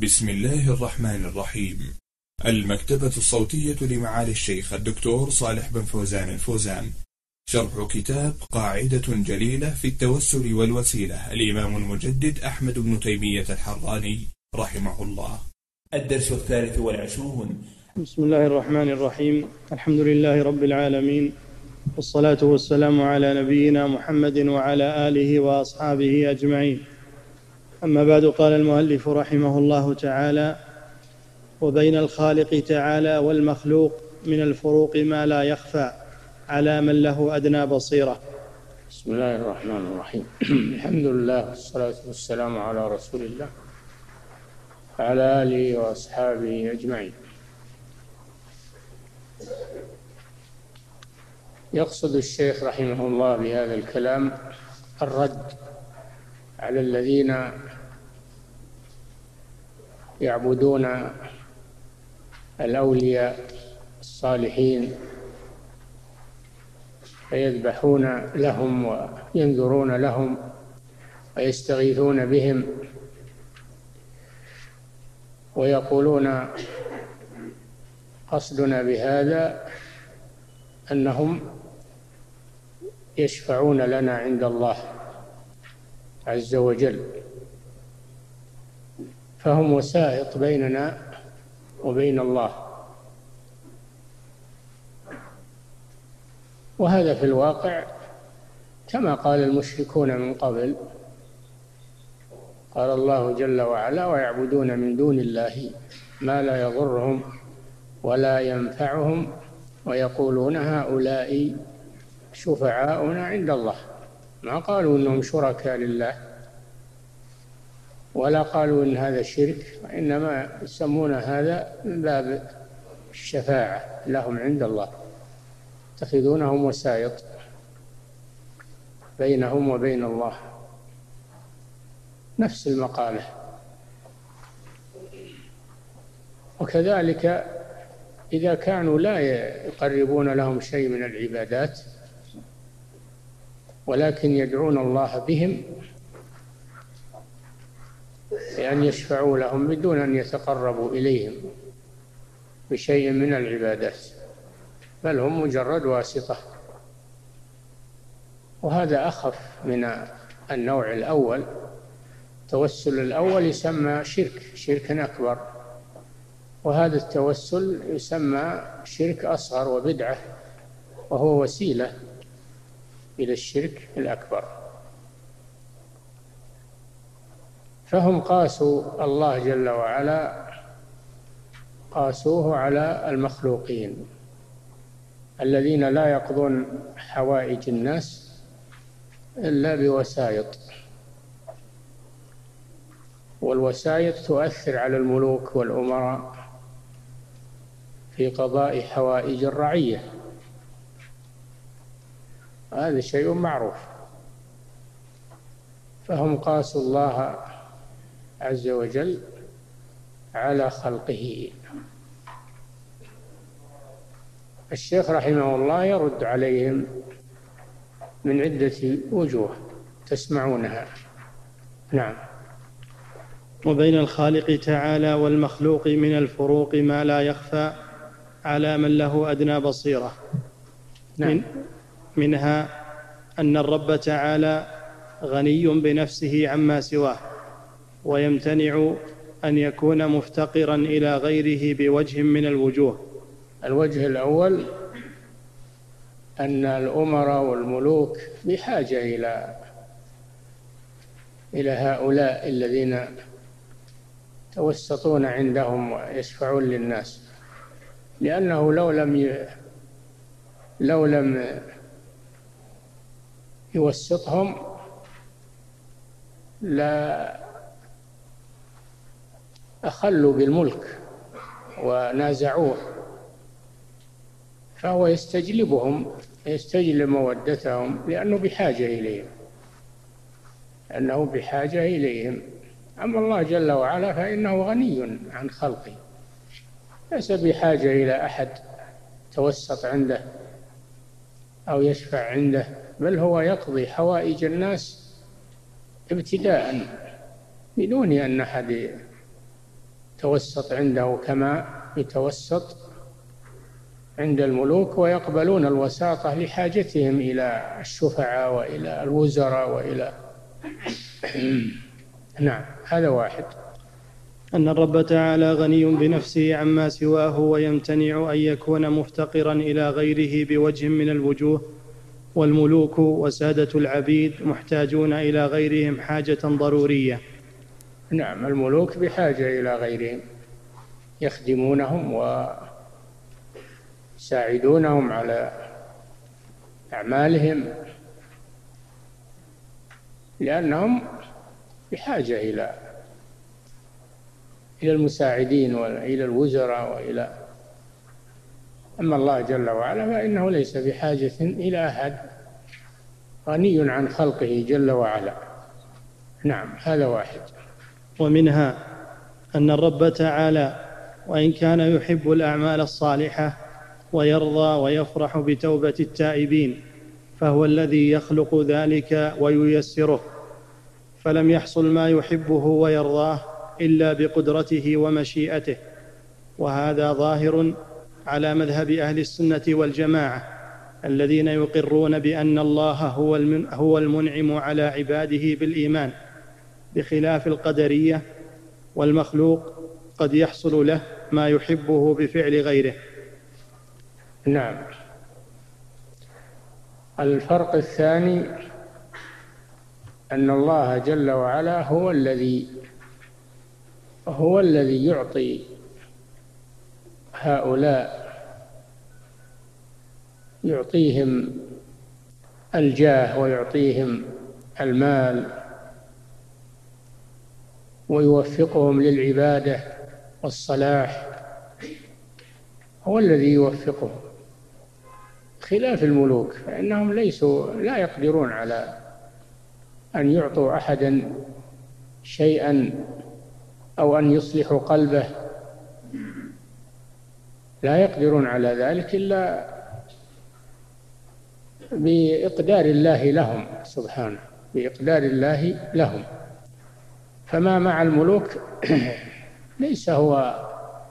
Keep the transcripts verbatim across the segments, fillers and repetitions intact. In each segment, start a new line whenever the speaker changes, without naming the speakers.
بسم الله الرحمن الرحيم. المكتبة الصوتية لمعالي الشيخ الدكتور صالح بن فوزان الفوزان، شرح كتاب قاعدة جليلة في التوسل والوسيلة، الإمام المجدد أحمد بن تيمية الحراني رحمه الله. الدرس الثالث والعشرون.
بسم الله الرحمن الرحيم. الحمد لله رب العالمين، والصلاة والسلام على نبينا محمد وعلى آله وأصحابه أجمعين. أما بعد، قال المؤلف رحمه الله تعالى: وبين الخالق تعالى والمخلوق من الفروق ما لا يخفى على من له أدنى بصيرة.
بسم الله الرحمن الرحيم. الحمد لله والصلاة والسلام على رسول الله وعلى آله وأصحابه أجمعين. يقصد الشيخ رحمه الله بهذا الكلام الرد على الذين يعبدون الأولياء الصالحين فيذبحون لهم وينذرون لهم ويستغيثون بهم، ويقولون قصدنا بهذا أنهم يشفعون لنا عند الله عز وجل، فهم وسائط بيننا وبين الله. وهذا في الواقع كما قال المشركون من قبل. قال الله جل وعلا: ويعبدون من دون الله ما لا يضرهم ولا ينفعهم ويقولون هؤلاء شفعاؤنا عند الله. ما قالوا إنهم شركاء لله ولا قالوا إن هذا شرك، وإنما يسمون هذا من باب الشفاعة لهم عند الله، يتخذونهم وسائط بينهم وبين الله. نفس المقالة. وكذلك إذا كانوا لا يقربون لهم شيء من العبادات ولكن يدعون الله بهم بأن يشفعوا لهم بدون أن يتقربوا إليهم بشيء من العبادات، بل هم مجرد واسطة. وهذا أخف من النوع الأول. التوسل الأول يسمى شرك شرك أكبر، وهذا التوسل يسمى شرك أصغر وبدعة، وهو وسيلة إلى الشرك الأكبر. فهم قاسوا الله جل وعلا، قاسوه على المخلوقين الذين لا يقضون حوائج الناس إلا بوسائط، والوسائط تؤثر على الملوك والأمراء في قضاء حوائج الرعية، هذا شيء معروف. فهم قاسوا الله عز وجل على خلقه. الشيخ رحمه الله يرد عليهم من عدة وجوه تسمعونها. نعم.
وبين الخالق تعالى والمخلوق من الفروق ما لا يخفى على من له أدنى بصيرة.
نعم.
من منها أن الرب تعالى غني بنفسه عما سواه، ويمتنع أن يكون مفتقرا إلى غيره بوجه من الوجوه.
الوجه الأول أن الأمراء والملوك بحاجة إلى إلى هؤلاء الذين توسطون عندهم ويشفعون للناس، لأنه لو لم ي... لو لم يوسطهم لا أخلوا بالملك ونازعوه، فهو يستجلبهم، يستجلب مودتهم، لأنه بحاجة إليهم أنه بحاجة إليهم. أما الله جل وعلا فإنه غني عن خلقه، ليس بحاجة إلى أحد توسط عنده أو يشفع عنده، بل هو يقضي حوائج الناس ابتداء بدون أن أحد توسط عنده كما يتوسط عند الملوك، ويقبلون الوساطة لحاجتهم إلى الشفعاء وإلى الوزراء وإلى نعم. هذا واحد.
أن الرب تعالى غني بنفسه عما سواه، ويمتنع أن يكون مفتقرا إلى غيره بوجه من الوجوه، والملوك وسادة العبيد محتاجون إلى غيرهم حاجة ضرورية.
نعم، الملوك بحاجة إلى غيرهم، يخدمونهم ويساعدونهم على أعمالهم، لأنهم بحاجة إلى إلى المساعدين وإلى الوزراء وإلى. أما الله جل وعلا فإنه ليس بحاجة إلى أحد، غني عن خلقه جل وعلا. نعم، هذا واحد.
ومنها أن الرب تعالى وإن كان يحب الأعمال الصالحة ويرضى ويفرح بتوبة التائبين، فهو الذي يخلق ذلك وييسره، فلم يحصل ما يحبه ويرضاه إلا بقدرته ومشيئته، وهذا ظاهر على مذهب أهل السنة والجماعة الذين يقرون بأن الله هو المنعم على عباده بالإيمان، بخلاف القدرية، والمخلوق قد يحصل له ما يحبه بفعل غيره.
نعم. الفرق الثاني أن الله جل وعلا هو الذي هو الذي يعطي هؤلاء، يعطيهم الجاه ويعطيهم المال ويوفقهم للعبادة والصلاح، هو الذي يوفقهم، خلاف الملوك فإنهم ليسوا لا يقدرون على أن يعطوا أحدا شيئا أو أن يصلحوا قلبه، لا يقدرون على ذلك إلا بإقدار الله لهم سبحانه، بإقدار الله لهم. فما مع الملوك ليس هو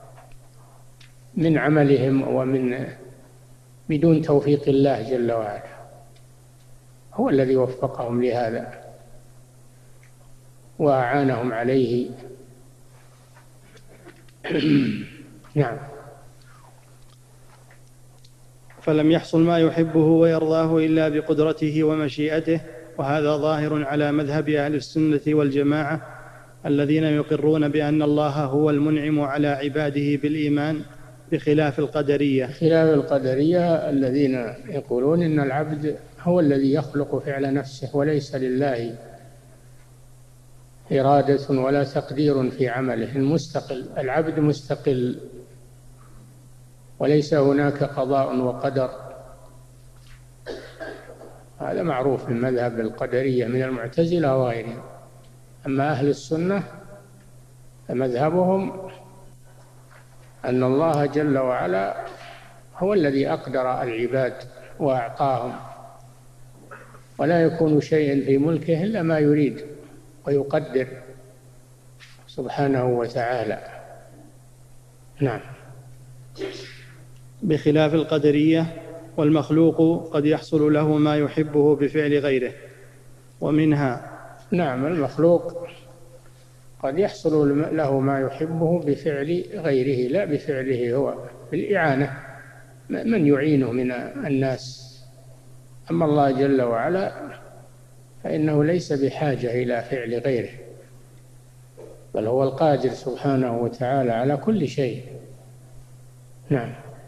من عملهم ومن بدون توفيق الله جل وعلا، هو الذي وفقهم لهذا وأعانهم عليه. نعم.
فلم يحصل ما يحبه ويرضاه إلا بقدرته ومشيئته، وهذا ظاهر على مذهب أهل السنة والجماعة الذين يقرون بأن الله هو المنعم على عباده بالإيمان، بخلاف القدرية.
خلاف القدرية الذين يقولون إن العبد هو الذي يخلق فعل نفسه وليس لله إرادة ولا تقدير في عمله، المستقل، العبد مستقل وليس هناك قضاء وقدر. هذا معروف من مذهب القدرية من المعتزلة وغيرهم. أما أهل السنة فمذهبهم أن الله جل وعلا هو الذي أقدر العباد وأعطاهم، ولا يكون شيء في ملكه إلا ما يريد ويقدر سبحانه وتعالى. نعم.
بخلاف القدرية، والمخلوق قد يحصل له ما يحبه بفعل غيره. ومنها
نعم، المخلوق قد يحصل له ما يحبه بفعل غيره لا بفعله هو، بالإعانة، من يعينه من الناس. أما الله جل وعلا فإنه ليس بحاجة إلى فعل غيره، بل هو القادر سبحانه وتعالى على كل شيء. نعم.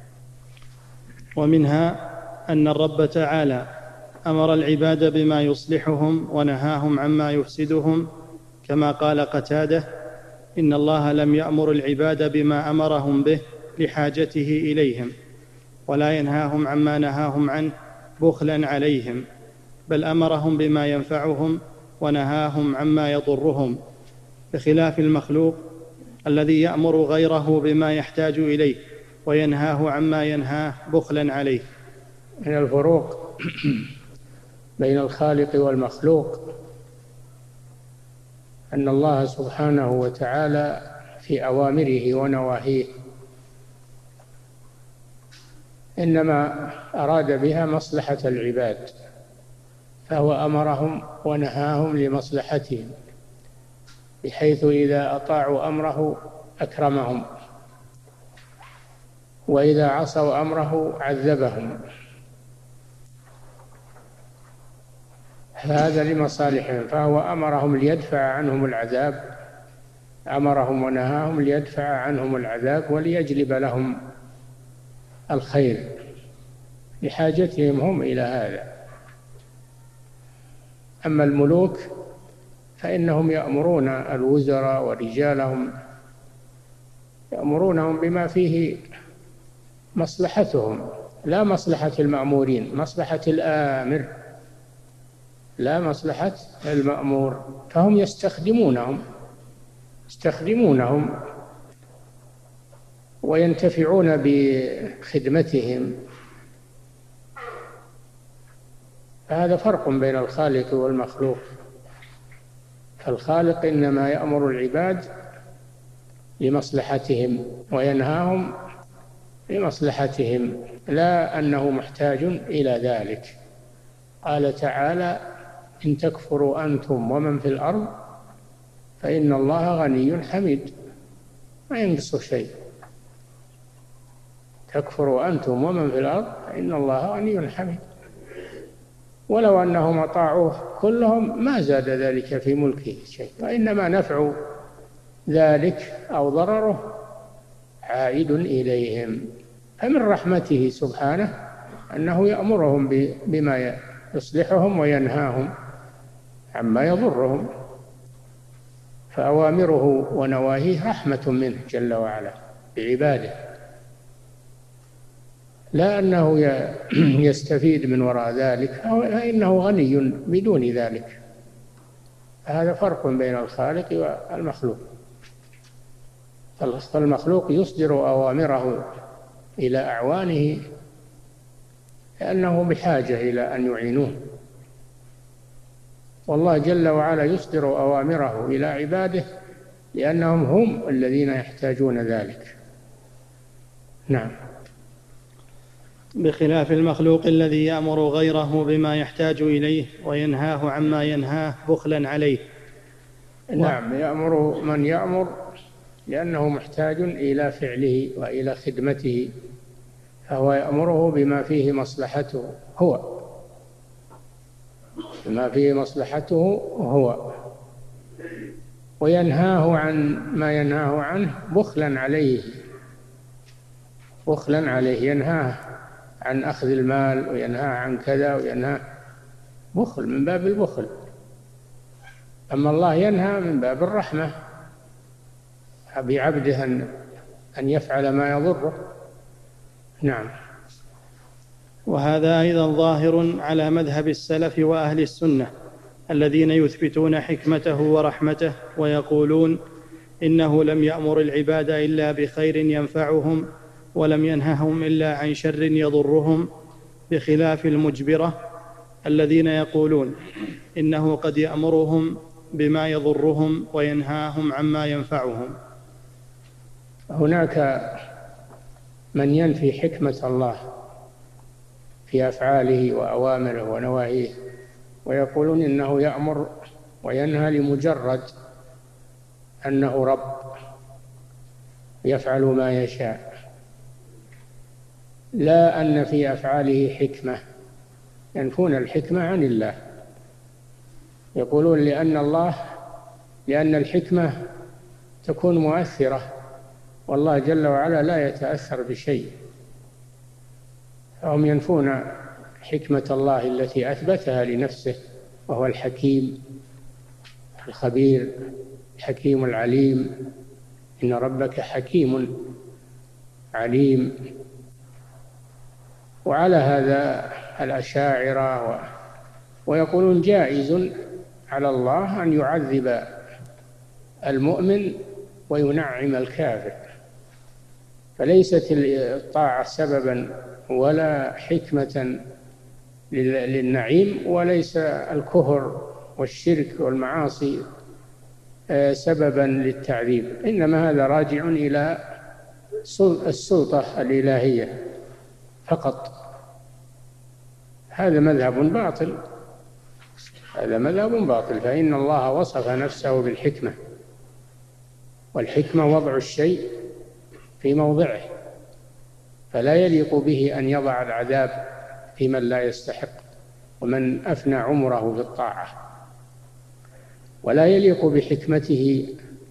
ومنها أن الرب تعالى أمر العباد بما يصلحهم ونهاهم عما يفسدهم، كما قال قتادة: إن الله لم يأمر العباد بما أمرهم به لحاجته إليهم، ولا ينهاهم عما نهاهم عنه بخلا عليهم، بل أمرهم بما ينفعهم ونهاهم عما يضرهم، بخلاف المخلوق الذي يأمر غيره بما يحتاج إليه وينهاه عما ينهاه بخلا عليه.
من الفروق بين الخالق والمخلوق أن الله سبحانه وتعالى في أوامره ونواهيه، إنما أراد بها مصلحة العباد، فهو أمرهم ونهاهم لمصلحتهم، بحيث إذا أطاعوا أمره أكرمهم، وإذا عصوا أمره عذبهم. هذا لمصالحهم، فهو أمرهم ليدفع عنهم العذاب، أمرهم ونهاهم ليدفع عنهم العذاب وليجلب لهم الخير لحاجتهم هم إلى هذا. أما الملوك فإنهم يأمرون الوزراء ورجالهم، يأمرونهم بما فيه مصلحتهم، لا مصلحة المأمورين، مصلحة الآمر لا مصلحة المأمور، فهم يستخدمونهم يستخدمونهم وينتفعون بخدمتهم. فهذا فرق بين الخالق والمخلوق، فالخالق إنما يأمر العباد لمصلحتهم وينهاهم لمصلحتهم، لا أنه محتاج إلى ذلك. قال تعالى: إن تكفروا أنتم ومن في الأرض فإن الله غني حميد، ما ينقص شيء. تكفروا أنتم ومن في الأرض فإن الله غني حميد، ولو أنهم أطاعوه كلهم ما زاد ذلك في ملكه شيء، وإنما نفع ذلك أو ضرره عائد إليهم. فمن رحمته سبحانه أنه يأمرهم بما يصلحهم وينهاهم عما يضرهم، فأوامره ونواهيه رحمة منه جل وعلا بعباده، لا أنه يستفيد من وراء ذلك، فإنه غني بدون ذلك. هذا فرق بين الخالق والمخلوق. فالمخلوق يصدر أوامره إلى أعوانه لأنه بحاجة إلى أن يعينوه، والله جل وعلا يصدر أوامره إلى عباده لأنهم هم الذين يحتاجون ذلك. نعم.
بخلاف المخلوق الذي يأمر غيره بما يحتاج إليه وينهاه عما ينهاه بخلا عليه.
نعم، يأمر من يأمر لأنه محتاج إلى فعله وإلى خدمته، فهو يأمره بما فيه مصلحته هو بما فيه مصلحته هو وينهاه عن ما ينهاه عنه بخلا عليه بخلا عليه ينهاه عن أخذ المال وينهاه عن كذا وينهاه بخل، من باب البخل. أما الله ينهى من باب الرحمة بعبده أن يفعل ما يضره. نعم.
وهذا أيضا ظاهر على مذهب السلف وأهل السنة الذين يثبتون حكمته ورحمته ويقولون إنه لم يأمر العباد إلا بخير ينفعهم ولم ينههم إلا عن شر يضرهم، بخلاف المجبرة الذين يقولون إنه قد يأمرهم بما يضرهم وينهاهم عما ينفعهم.
هناك من ينفي حكمة الله في أفعاله وأوامره ونواهيه ويقولون إنه يأمر وينهى لمجرد أنه رب يفعل ما يشاء، لا أن في أفعاله حكمة، ينفون الحكمة عن الله. يقولون لأن الله لأن الحكمة تكون مؤثرة والله جل وعلا لا يتأثر بشيء، فهم ينفون حكمة الله التي أثبتها لنفسه، وهو الحكيم الخبير الحكيم العليم، إن ربك حكيم عليم. وعلى هذا الأشاعرة و... ويقولون جائز على الله أن يعذب المؤمن وينعم الكافر، فليست الطاعة سببا ولا حكمة للنعيم، وليس الكفر والشرك والمعاصي سببا للتعذيب، إنما هذا راجع إلى السلطة الإلهية فقط. هذا مذهب باطل، هذا مذهب باطل، فإن الله وصف نفسه بالحكمة، والحكمة وضع الشيء في موضعه، فلا يليق به أن يضع العذاب في من لا يستحق ومن أفنى عمره بالطاعة، ولا يليق بحكمته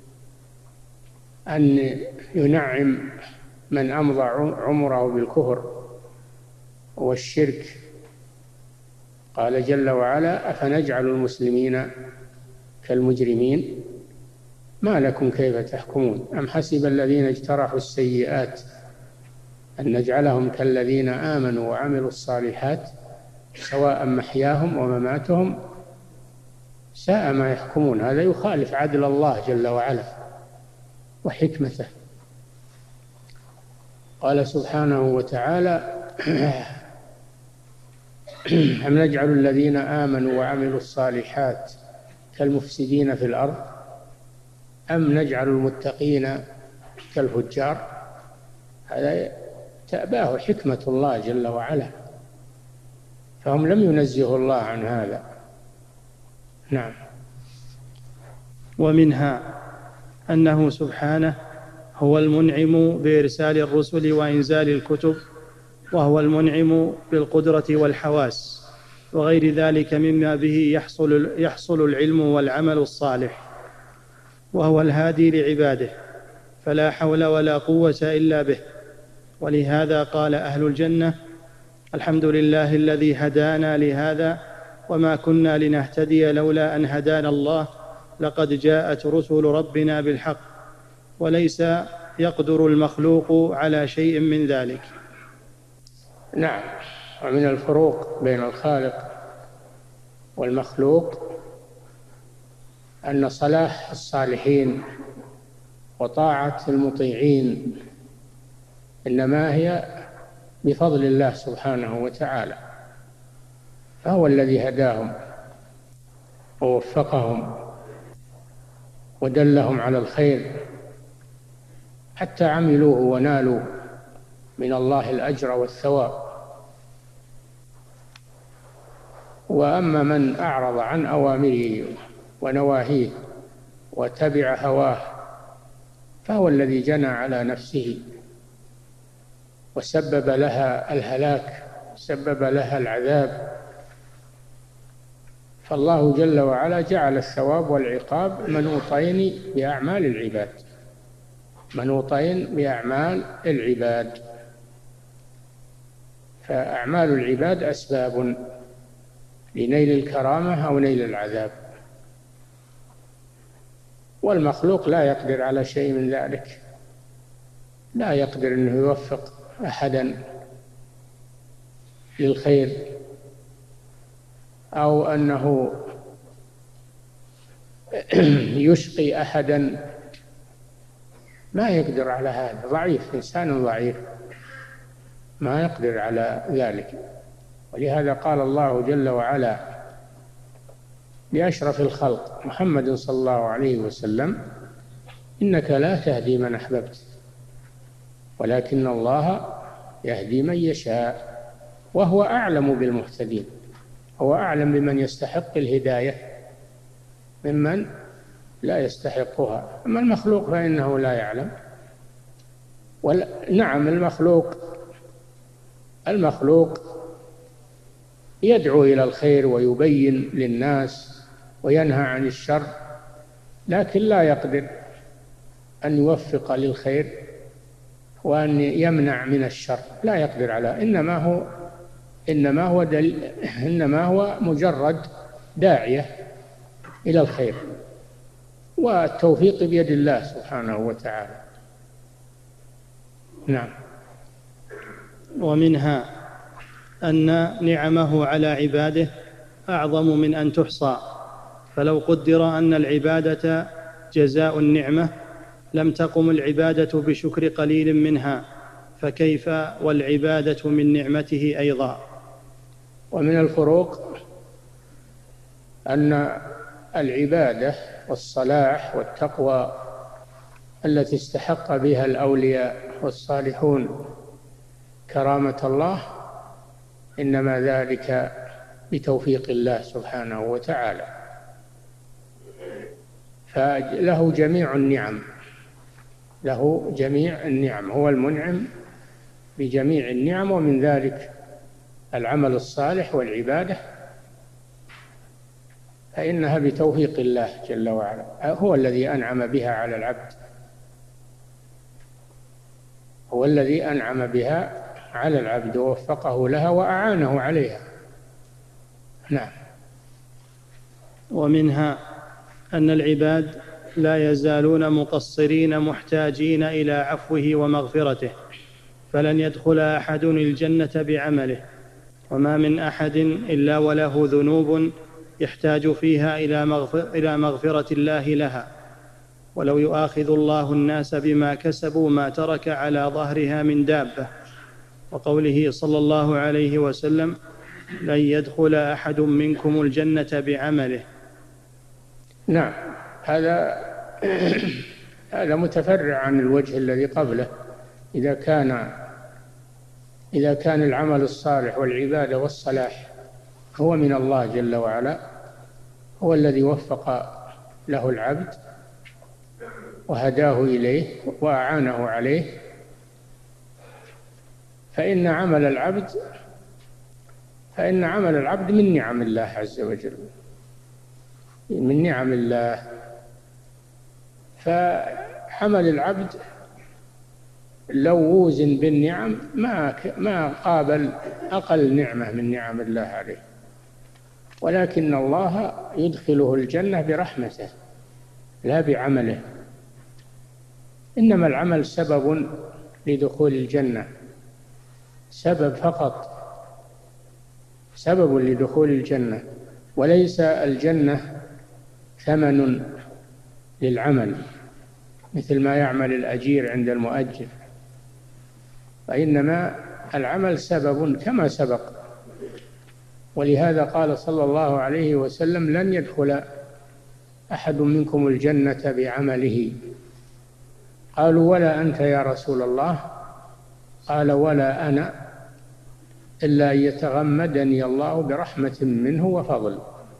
أن ينعم من أمضى عمره بالكفر والشرك. قال جل وعلا: أفنجعل المسلمين كالمجرمين ما لكم كيف تحكمون أم حسب الذين اجترحوا السيئات أن نجعلهم كالذين آمنوا وعملوا الصالحات سواء محياهم ومماتهم ساء ما يحكمون. هذا يخالف عدل الله جل وعلا وحكمته. قال سبحانه وتعالى: أم نجعل الذين آمنوا وعملوا الصالحات كالمفسدين في الأرض أم نجعل المتقين كالفجار. هذا تأباه حكمة الله جل وعلا، فهم لم ينزهوا الله عن هذا. نعم.
ومنها أنه سبحانه هو المنعم بإرسال الرسل وإنزال الكتب، وهو المنعم بالقدرة والحواس وغير ذلك مما به يحصل, يحصل العلم والعمل الصالح، وهو الهادي لعباده، فلا حول ولا قوة إلا به. ولهذا قال أهل الجنة: الحمد لله الذي هدانا لهذا وما كنا لنهتدي لولا أن هدانا الله لقد جاءت رسل ربنا بالحق. وليس يقدر المخلوق على شيء من ذلك.
نعم. ومن الفروق بين الخالق والمخلوق أن صلاح الصالحين وطاعة المطيعين إنما هي بفضل الله سبحانه وتعالى، فهو الذي هداهم ووفقهم ودلهم على الخير حتى عملوه ونالوا من الله الأجر والثواب. وأما من أعرض عن أوامره ونواهيه وتبع هواه فهو الذي جنى على نفسه وسبب لها الهلاك، سبب لها العذاب. فالله جل وعلا جعل الثواب والعقاب منوطين بأعمال العباد، منوطين بأعمال العباد، فأعمال العباد أسباب لنيل الكرامة أو نيل العذاب، والمخلوق لا يقدر على شيء من ذلك، لا يقدر أنه يوفق أحدا للخير أو أنه يشقي أحدا، ما يقدر على هذا، ضعيف، إنسان ضعيف ما يقدر على ذلك. ولهذا قال الله جل وعلا لأشرف الخلق محمد صلى الله عليه وسلم: إنك لا تهدي من أحببت ولكن الله يهدي من يشاء وهو أعلم بالمهتدين. هو أعلم بمن يستحق الهداية ممن لا يستحقها. أما المخلوق فإنه لا يعلم. نعم، المخلوق المخلوق يدعو إلى الخير ويبين للناس وينهى عن الشر، لكن لا يقدر أن يوفق للخير وأن يمنع من الشر، لا يقدر على. إنما هو إنما هو دل... إنما هو مجرد داعية إلى الخير، والتوفيق بيد الله سبحانه وتعالى. نعم.
ومنها أن نعمه على عباده أعظم من أن تحصى، فلو قدر أن العبادة جزاء النعمة لم تقم العبادة بشكر قليل منها، فكيف والعبادة من نعمته أيضا.
ومن الفروق أن العبادة والصلاح والتقوى التي استحق بها الأولياء والصالحون كرامة الله، إنما ذلك بتوفيق الله سبحانه وتعالى. فله جميع النعم، له جميع النعم، هو المنعم بجميع النعم، ومن ذلك العمل الصالح والعبادة، فإنها بتوفيق الله جل وعلا، هو الذي أنعم بها على العبد، هو الذي أنعم بها على العبد ووفقه لها وأعانه عليها. نعم.
ومنها أن العباد لا يزالون مقصرين محتاجين إلى عفوه ومغفرته، فلن يدخل أحد الجنة بعمله، وما من أحد إلا وله ذنوب يحتاج فيها إلى مغفرة الله لها، ولو يؤاخذ الله الناس بما كسبوا ما ترك على ظهرها من دابة، وقوله صلى الله عليه وسلم: لن يدخل أحد منكم الجنة بعمله.
نعم، هذا هذا متفرع عن الوجه الذي قبله. إذا كان إذا كان العمل الصالح والعبادة والصلاح هو من الله جل وعلا، هو الذي وفق له العبد وهداه إليه وأعانه عليه، فإن عمل العبد فإن عمل العبد من نعم الله عز وجل، من نعم الله. فعمل العبد لو وزن بالنعم ما ما قابل أقل نعمة من نعم الله عليه، ولكن الله يدخله الجنة برحمته لا بعمله. إنما العمل سبب لدخول الجنة، سبب فقط، سبب لدخول الجنة، وليس الجنة ثمن للعمل مثل ما يعمل الأجير عند المؤجر، فإنما العمل سبب كما سبق. ولهذا قال صلى الله عليه وسلم: لن يدخل أحد منكم الجنة بعمله. قالوا: ولا أنت يا رسول الله؟ قال: ولا أنا، إلا أن يتغمدني الله برحمة منه وفضل.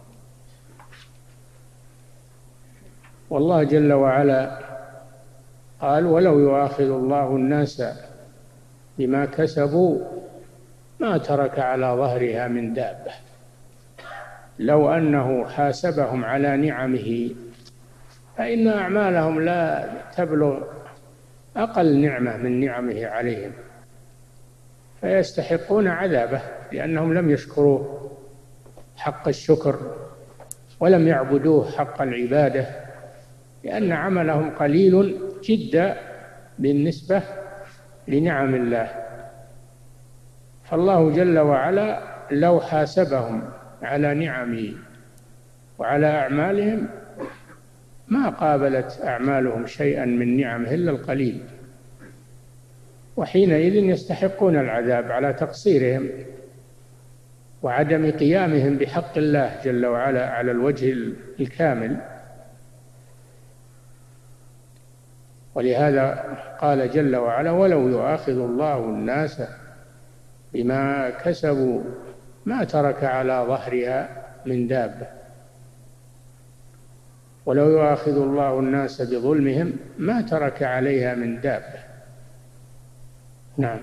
والله جل وعلا قال: ولو يؤاخذ الله الناس بما كسبوا ما ترك على ظهرها من دابة. لو أنه حاسبهم على نعمه فإن أعمالهم لا تبلغ أقل نعمة من نعمه عليهم، فيستحقون عذابه لأنهم لم يشكروه حق الشكر ولم يعبدوه حق العبادة، لأن عملهم قليل جدا بالنسبة لنعم الله. فالله جل وعلا لو حاسبهم على نعمه وعلى أعمالهم ما قابلت أعمالهم شيئا من نعمه إلا القليل، وحينئذ يستحقون العذاب على تقصيرهم وعدم قيامهم بحق الله جل وعلا على الوجه الكامل. ولهذا قال جل وعلا: ولو يؤاخذ الله الناس بما كسبوا ما ترك على ظهرها من دابة. ولو يؤاخذ الله الناس بظلمهم ما ترك عليها من دابة. نعم.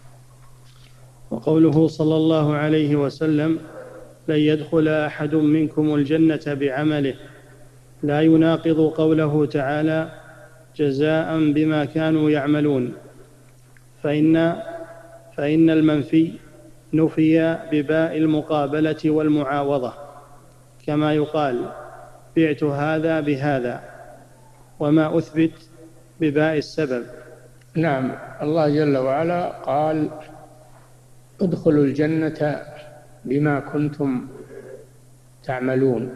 وقوله صلى الله عليه وسلم: لن يدخل أحد منكم الجنة بعمله، لا يناقض قوله تعالى: جزاء بما كانوا يعملون، فإن فإن المنفي نفي بباء المقابلة والمعاوضة، كما يقال: بعت هذا بهذا، وما أثبت بباء السبب.
نعم، الله جل وعلا قال: ادخلوا الجنة بما كنتم تعملون،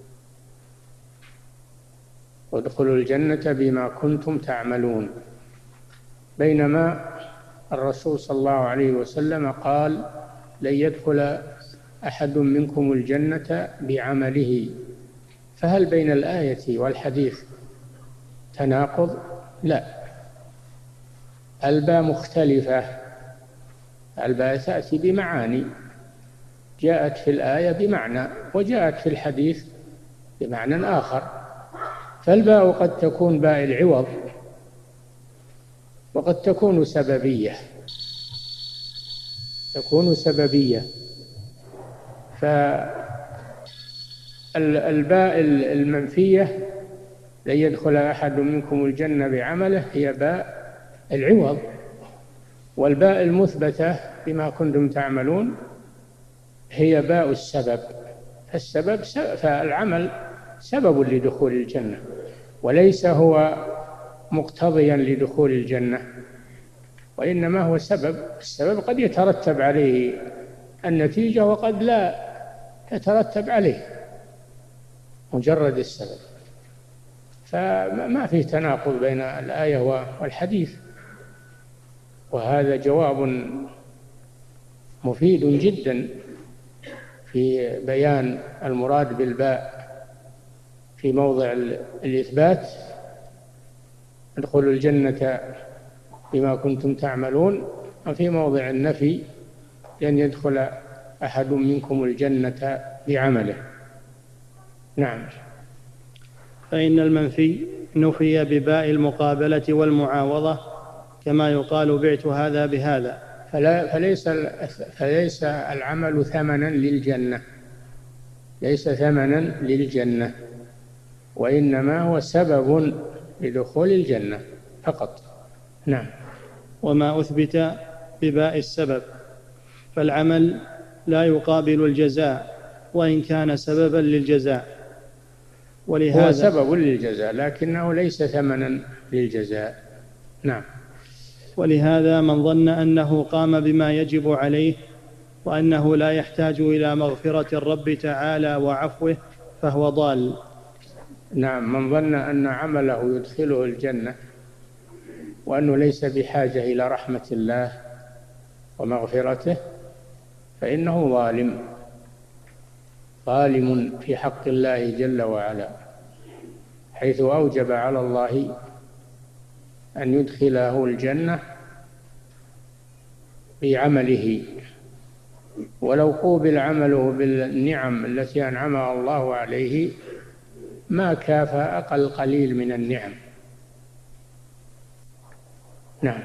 ادخلوا الجنة بما كنتم تعملون، بينما الرسول صلى الله عليه وسلم قال: لن يدخل أحد منكم الجنة بعمله، فهل بين الآية والحديث تناقض؟ لا، الباء مختلفة، الباء تأتي بمعاني، جاءت في الآية بمعنى وجاءت في الحديث بمعنى آخر. فالباء قد تكون باء العوض وقد تكون سببية، تكون سببية. فالباء المنفية لن يدخل أحد منكم الجنة بعمله هي باء العوض، والباء المثبتة بما كنتم تعملون هي باء السبب. فالسبب فالعمل سبب لدخول الجنة وليس هو مقتضيا لدخول الجنة، وإنما هو سبب. السبب قد يترتب عليه النتيجة وقد لا يترتب عليه، مجرد السبب. فما فيه تناقض بين الآية والحديث، وهذا جواب مفيد جدا في بيان المراد بالباء في موضع الإثبات، ادخلوا الجنة بما كنتم تعملون، وفي موضع النفي لن يدخل أحد منكم الجنة بعمله. نعم.
فإن المنفي نفي بباء المقابلة والمعاوضة، كما يقال بعت هذا بهذا.
فلا فليس فليس العمل ثمنا للجنة، ليس ثمنا للجنة، وإنما هو سبب لدخول الجنة فقط. نعم.
وما أثبت بباء السبب، فالعمل لا يقابل الجزاء وإن كان سببا للجزاء، ولهذا
هو سبب للجزاء لكنه ليس ثمنا للجزاء. نعم.
ولهذا من ظن أنه قام بما يجب عليه وأنه لا يحتاج إلى مغفرة الرب تعالى وعفوه فهو ضال.
نعم، من ظن أن عمله يدخله الجنة وأنه ليس بحاجة إلى رحمة الله ومغفرته فإنه ظالم، ظالم في حق الله جل وعلا، حيث أوجب على الله أن يدخله الجنة بعمله، ولو قوبل عمله بالنعم التي أنعمها الله عليه ما كافى أقل قليل من النعم. نعم.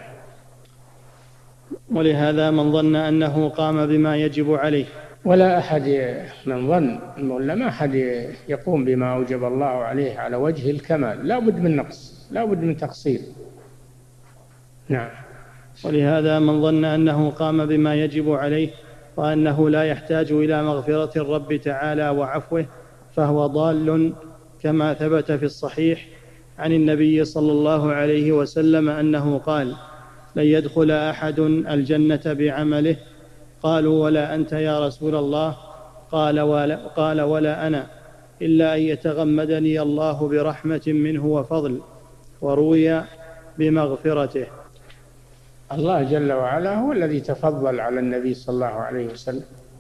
ولهذا من ظن أنه قام بما يجب عليه،
ولا أحد من ظن، ولا ما أحد يقوم بما أوجب الله عليه على وجه الكمال، لا بد من نقص، لا بد من تقصير. نعم.
ولهذا من ظن أنه قام بما يجب عليه وأنه لا يحتاج إلى مغفرة الرب تعالى وعفوه فهو ضال، كما ثبت في الصحيح عن النبي صلى الله عليه وسلم أنه قال: لن يدخل أحد الجنة بعمله. قالوا: ولا أنت يا رسول الله؟ قال ولا, قال ولا أنا، إلا أن يتغمدني الله برحمة منه وفضل. وروي بمغفرته.
الله جل وعلا هو الذي تفضل على النبي صلى الله عليه وسلم،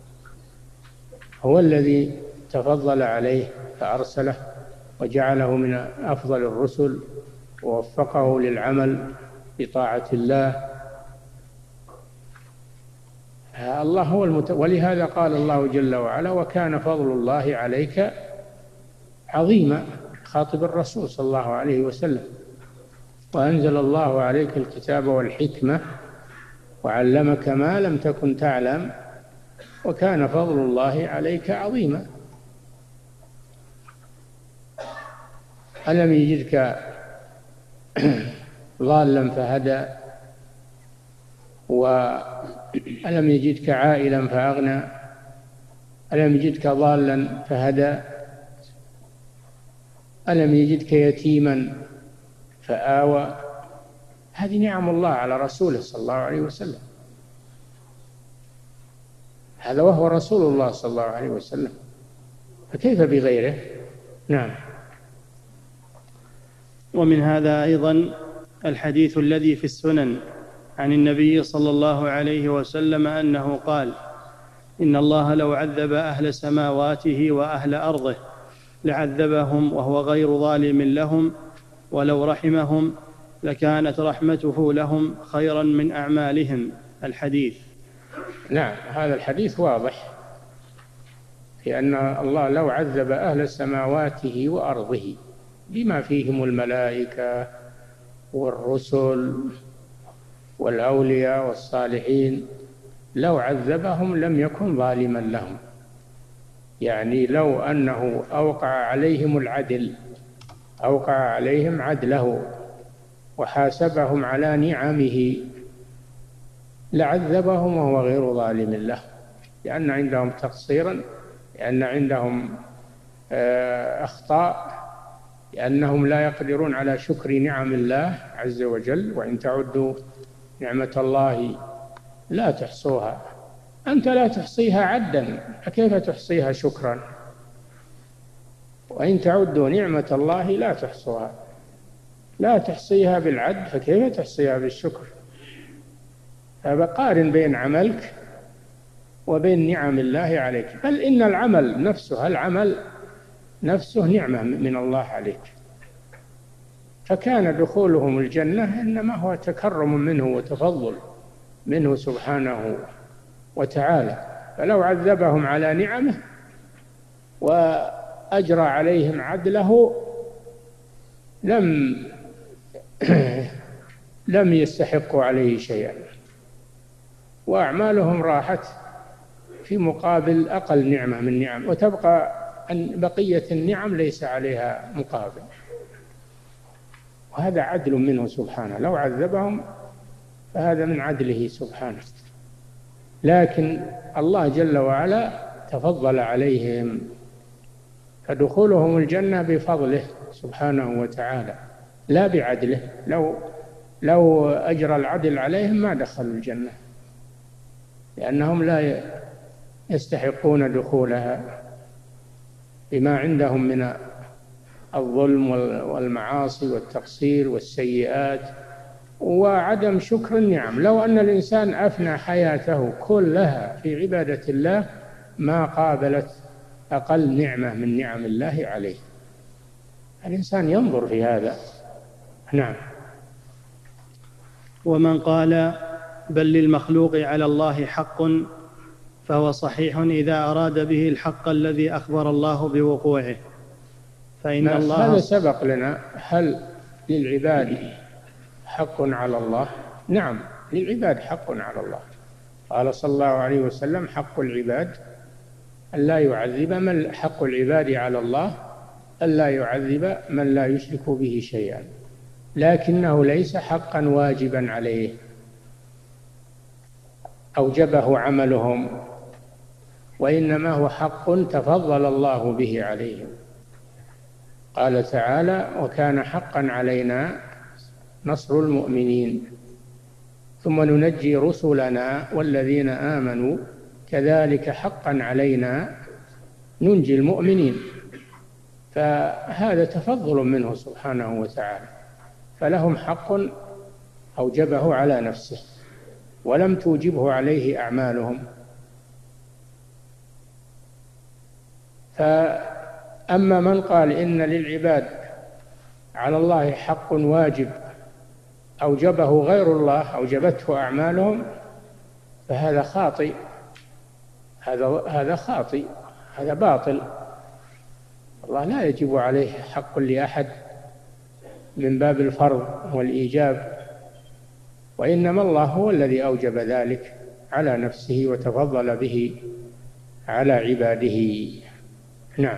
هو الذي تفضل عليه فأرسله وجعله من أفضل الرسل ووفقه للعمل بطاعة الله. الله هو المت... ولهذا قال الله جل وعلا: وكان فضل الله عليك عظيما، خاطب الرسول صلى الله عليه وسلم: وأنزل الله عليك الكتاب والحكمة وعلمك ما لم تكن تعلم وكان فضل الله عليك عظيما. ألم يجدك ضالا فهدى، وألم يجدك عائلا فأغنى، ألم يجدك ضالا فهدى، ألم يجدك يتيما فآوى. هذه نعم الله على رسوله صلى الله عليه وسلم، هذا وهو رسول الله صلى الله عليه وسلم، فكيف بغيره؟ نعم.
ومن هذا أيضا الحديث الذي في السنن عن النبي صلى الله عليه وسلم أنه قال: إن الله لو عذب أهل سماواته وأهل أرضه لعذبهم وهو غير ظالم لهم، ولو رحمهم لكانت رحمته لهم خيرا من أعمالهم. الحديث.
نعم، هذا الحديث واضح في أن الله لو عذب أهل سماواته وأرضه بما فيهم الملائكة والرسل والأولياء والصالحين، لو عذبهم لم يكن ظالما لهم، يعني لو أنه أوقع عليهم العدل، أوقع عليهم عدله وحاسبهم على نعمه لعذبهم وهو غير ظالم له، لأن عندهم تقصيرا، لأن عندهم أخطاء، لأنهم لا يقدرون على شكر نعم الله عز وجل. وإن تعدوا نعمة الله لا تحصوها. أنت لا تحصيها عدا، فكيف تحصيها شكرا؟ وإن تعدوا نعمة الله لا تحصوها، لا تحصيها بالعد، فكيف تحصيها بالشكر؟ فقارن بين عملك وبين نعم الله عليك. بل إن العمل نفسه العمل نفسه نعمة من الله عليك. فكان دخولهم الجنة إنما هو تكرم منه وتفضل منه سبحانه وتعالى. فلو عذبهم على نعمه وأجرى عليهم عدله لم لم يستحقوا عليه شيئا، وأعمالهم راحت في مقابل أقل نعمة من نعم، وتبقى أن بقية النعم ليس عليها مقابل. وهذا عدل منه سبحانه، لو عذبهم فهذا من عدله سبحانه. لكن الله جل وعلا تفضل عليهم، فدخولهم الجنة بفضله سبحانه وتعالى لا بعدله. لو لو أجرى العدل عليهم ما دخلوا الجنة، لأنهم لا يستحقون دخولها بما عندهم من الظلم والمعاصي والتقصير والسيئات وعدم شكر النعم. لو أن الإنسان أفنى حياته كلها في عبادة الله ما قابلت أقل نعمة من نعم الله عليه. الإنسان ينظر في هذا. نعم.
ومن قال بل للمخلوق على الله حق فهو صحيح إذا أراد به الحق الذي أخبر الله بوقوعه، فإن الله
هذا سبق لنا. هل للعباد حق على الله؟ نعم، للعباد حق على الله. قال صلى الله عليه وسلم حق العباد أن لا يعذب من حق العباد على الله أن لا يعذب من لا يشرك به شيئا، لكنه ليس حقا واجبا عليه أوجبه عملهم، وإنما هو حق تفضل الله به عليهم. قال تعالى وكان حقا علينا نصر المؤمنين ثم ننجي رسلنا والذين آمنوا كذلك حقا علينا ننجي المؤمنين. فهذا تفضل منه سبحانه وتعالى، فلهم حق أوجبه على نفسه ولم توجبه عليه أعمالهم. فأما من قال إن للعباد على الله حق واجب أوجبه غير الله أوجبته أعمالهم فهذا خاطئ، هذا هذا خاطئ، هذا باطل. الله لا يجب عليه حق لأحد من باب الفرض والإيجاب، وإنما الله هو الذي أوجب ذلك على نفسه وتفضل به على عباده. نعم.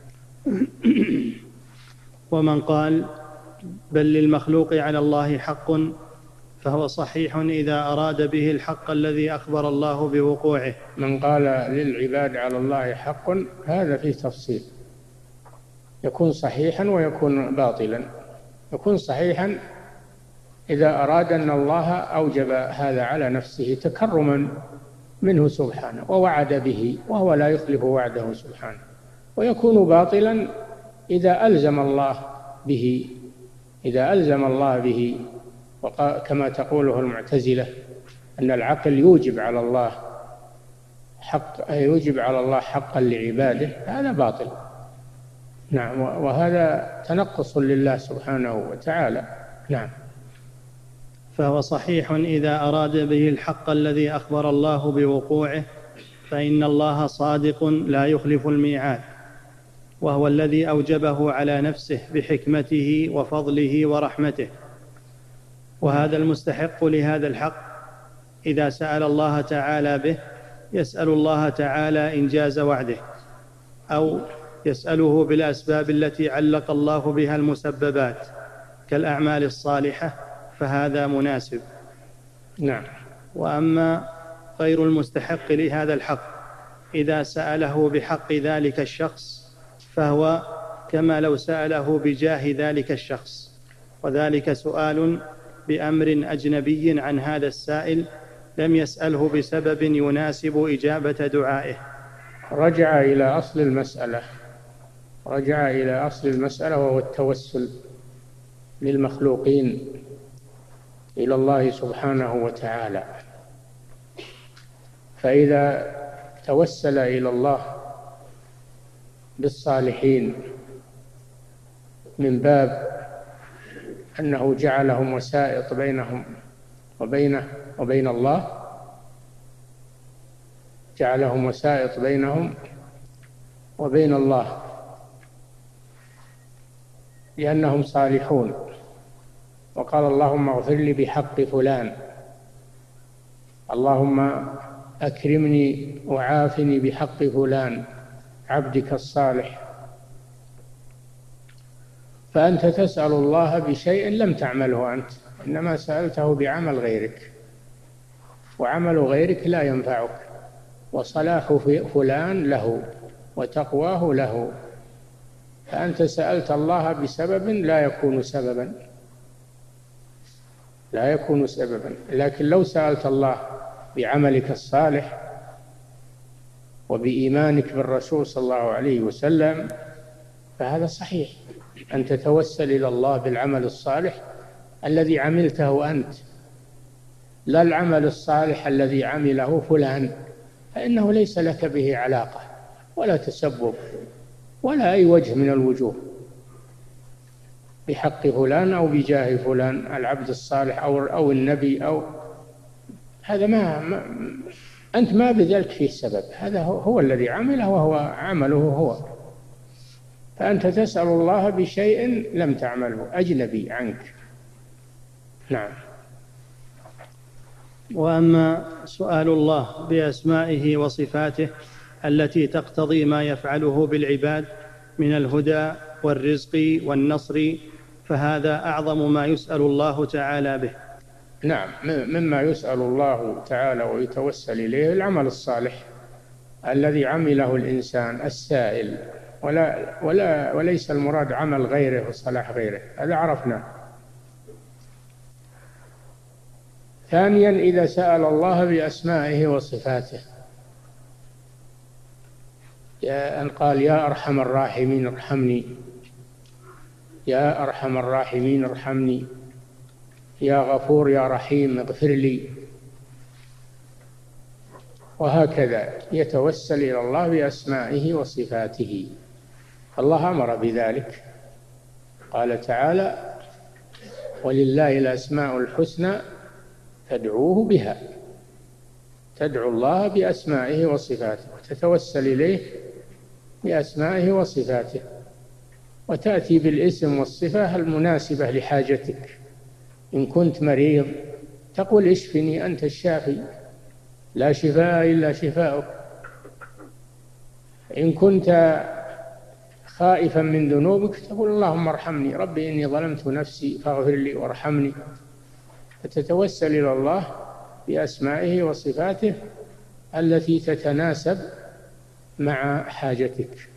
ومن قال بل للمخلوق على الله حق فهو صحيح إذا أراد به الحق الذي أخبر الله بوقوعه.
من قال للعباد على الله حق هذا فيه تفصيل، يكون صحيحا ويكون باطلا. يكون صحيحا إذا أراد أن الله أوجب هذا على نفسه تكرما منه سبحانه ووعد به وهو لا يخلف وعده سبحانه، ويكون باطلا إذا ألزم الله به إذا ألزم الله به كما تقوله المعتزلة أن العقل يوجب على الله حق يوجب على الله حقا لعباده، هذا باطل. نعم، وهذا تنقص لله سبحانه وتعالى. نعم.
فهو صحيح إذا أراد به الحق الذي أخبر الله بوقوعه، فإن الله صادق لا يخلف الميعاد، وهو الذي أوجبه على نفسه بحكمته وفضله ورحمته. وهذا المستحق لهذا الحق إذا سأل الله تعالى به يسأل الله تعالى إنجاز وعده، أو يسأله بالأسباب التي علق الله بها المسببات كالأعمال الصالحة، فهذا مناسب.
نعم.
وأما غير المستحق لهذا الحق إذا سأله بحق ذلك الشخص فهو كما لو سأله بجاه ذلك الشخص، وذلك سؤال بأمر أجنبي عن هذا السائل لم يسأله بسبب يناسب إجابة دعائه.
رجع إلى أصل المسألة رجع إلى أصل المسألة وهو التوسل للمخلوقين إلى الله سبحانه وتعالى. فإذا توسل إلى الله بالصالحين من باب أنه جعلهم وسائط بينهم وبينه وبين الله، جعلهم وسائط بينهم وبين الله لأنهم صالحون، وقال اللهم اغفر لي بحق فلان، اللهم أكرمني وعافني بحق فلان عبدك الصالح. فأنت تسأل الله بشيء لم تعمله أنت، إنما سألته بعمل غيرك، وعمل غيرك لا ينفعك، وصلاح فلان له وتقواه له، فأنت سألت الله بسبب لا يكون سببا لا يكون سببا لكن لو سألت الله بعملك الصالح وبإيمانك بالرسول صلى الله عليه وسلم فهذا صحيح، أن تتوسل إلى الله بالعمل الصالح الذي عملته أنت، لا العمل الصالح الذي عمله فلان، فإنه ليس لك به علاقة ولا تسبب ولا أي وجه من الوجوه بحق فلان أو بجاه فلان العبد الصالح أو أو النبي أو هذا ما, ما أنت ما بذلك فيه سبب، هذا هو, هو الذي عمله وهو عمله هو، فأنت تسأل الله بشيء لم تعمله أجنبي عنك. نعم.
وأما سؤال الله بأسمائه وصفاته التي تقتضي ما يفعله بالعباد من الهدى والرزق والنصر فهذا أعظم ما يسأل الله تعالى به.
نعم، مما يسأل الله تعالى ويتوسل إليه العمل الصالح الذي عمله الإنسان السائل، ولا ولا وليس المراد عمل غيره وصلاح غيره، هذا عرفنا. ثانيا إذا سأل الله بأسمائه وصفاته أن قال يا أرحم الراحمين ارحمني، يا أرحم الراحمين ارحمني، يا غفور يا رحيم اغفر لي، وهكذا يتوسل إلى الله بأسمائه وصفاته. الله أمر بذلك، قال تعالى ولله الأسماء الحسنى فادعوه بها، تدعو الله بأسمائه وصفاته وتتوسل إليه بأسمائه وصفاته، وتأتي بالاسم والصفة المناسبة لحاجتك. إن كنت مريض تقول اشفني أنت الشافي لا شفاء إلا شفاؤك، إن كنت خائفا من ذنوبك تقول اللهم ارحمني ربي إني ظلمت نفسي فاغفر لي وارحمني، فتتوسل إلى الله بأسمائه وصفاته التي تتناسب مع حاجتك.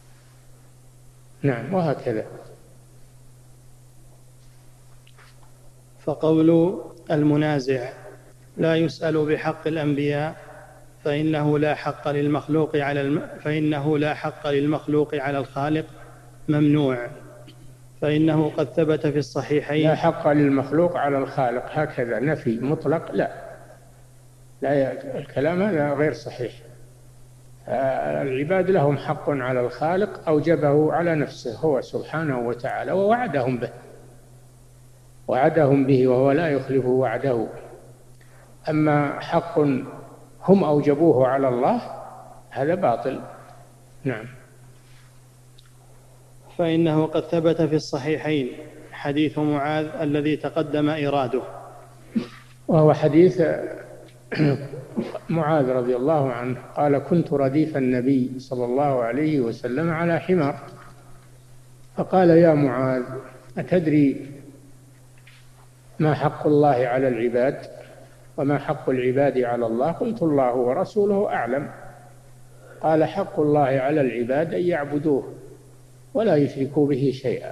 نعم، وهكذا.
فقول المنازع لا يسأل بحق الأنبياء فإنه لا حق للمخلوق على الم... فإنه لا حق للمخلوق على الخالق ممنوع، فإنه قد ثبت في الصحيحين
لا حق للمخلوق على الخالق، هكذا نفي مطلق، لا لا الكلام هذا غير صحيح، العباد لهم حق على الخالق أوجبه على نفسه هو سبحانه وتعالى، ووعدهم به وعدهم به وهو لا يخلف وعده. أما حق هم أوجبوه على الله هذا باطل. نعم.
فإنه قد ثبت في الصحيحين حديث معاذ الذي تقدم إيراده،
وهو حديث معاذ رضي الله عنه قال: كنت رديف النبي صلى الله عليه وسلم على حمار، فقال: يا معاذ، أتدري ما حق الله على العباد وما حق العباد على الله؟ قلت: الله ورسوله أعلم. قال: حق الله على العباد أن يعبدوه ولا يشركوا به شيئا،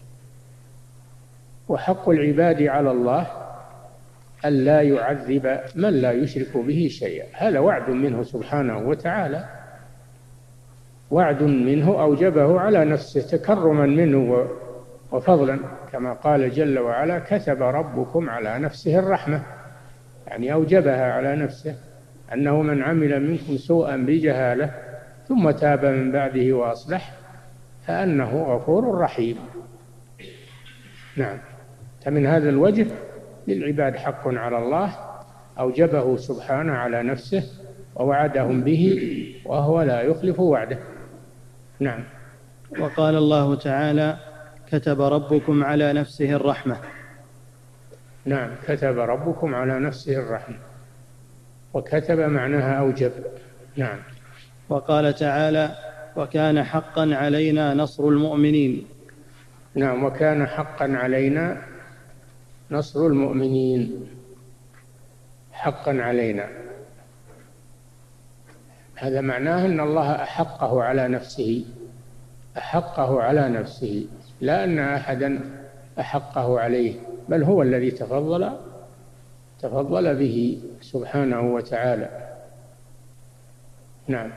وحق العباد على الله أن لا يعذب من لا يشرك به شيئا. هذا وعد منه سبحانه وتعالى، وعد منه أوجبه على نفسه تكرما منه وفضلا، كما قال جل وعلا: كتب ربكم على نفسه الرحمة، يعني أوجبها على نفسه، أنه من عمل منكم سوءا بجهالة ثم تاب من بعده وأصلح فأنه غفور رحيم. نعم. فمن هذا الوجه للعباد حق على الله أوجبه سبحانه على نفسه ووعدهم به وهو لا يخلف وعده. نعم.
وقال الله تعالى: كتب ربكم على نفسه الرحمة.
نعم، كتب ربكم على نفسه الرحمة، وكتب معناها أوجب. نعم.
وقال تعالى: وكان حقا علينا نصر المؤمنين.
نعم، وكان حقا علينا نصر المؤمنين. حقا علينا هذا معناه أن الله أحقه على نفسه، أحقه على نفسه، لا أن أحدا أحقه عليه، بل هو الذي تفضل تفضل به سبحانه وتعالى. نعم.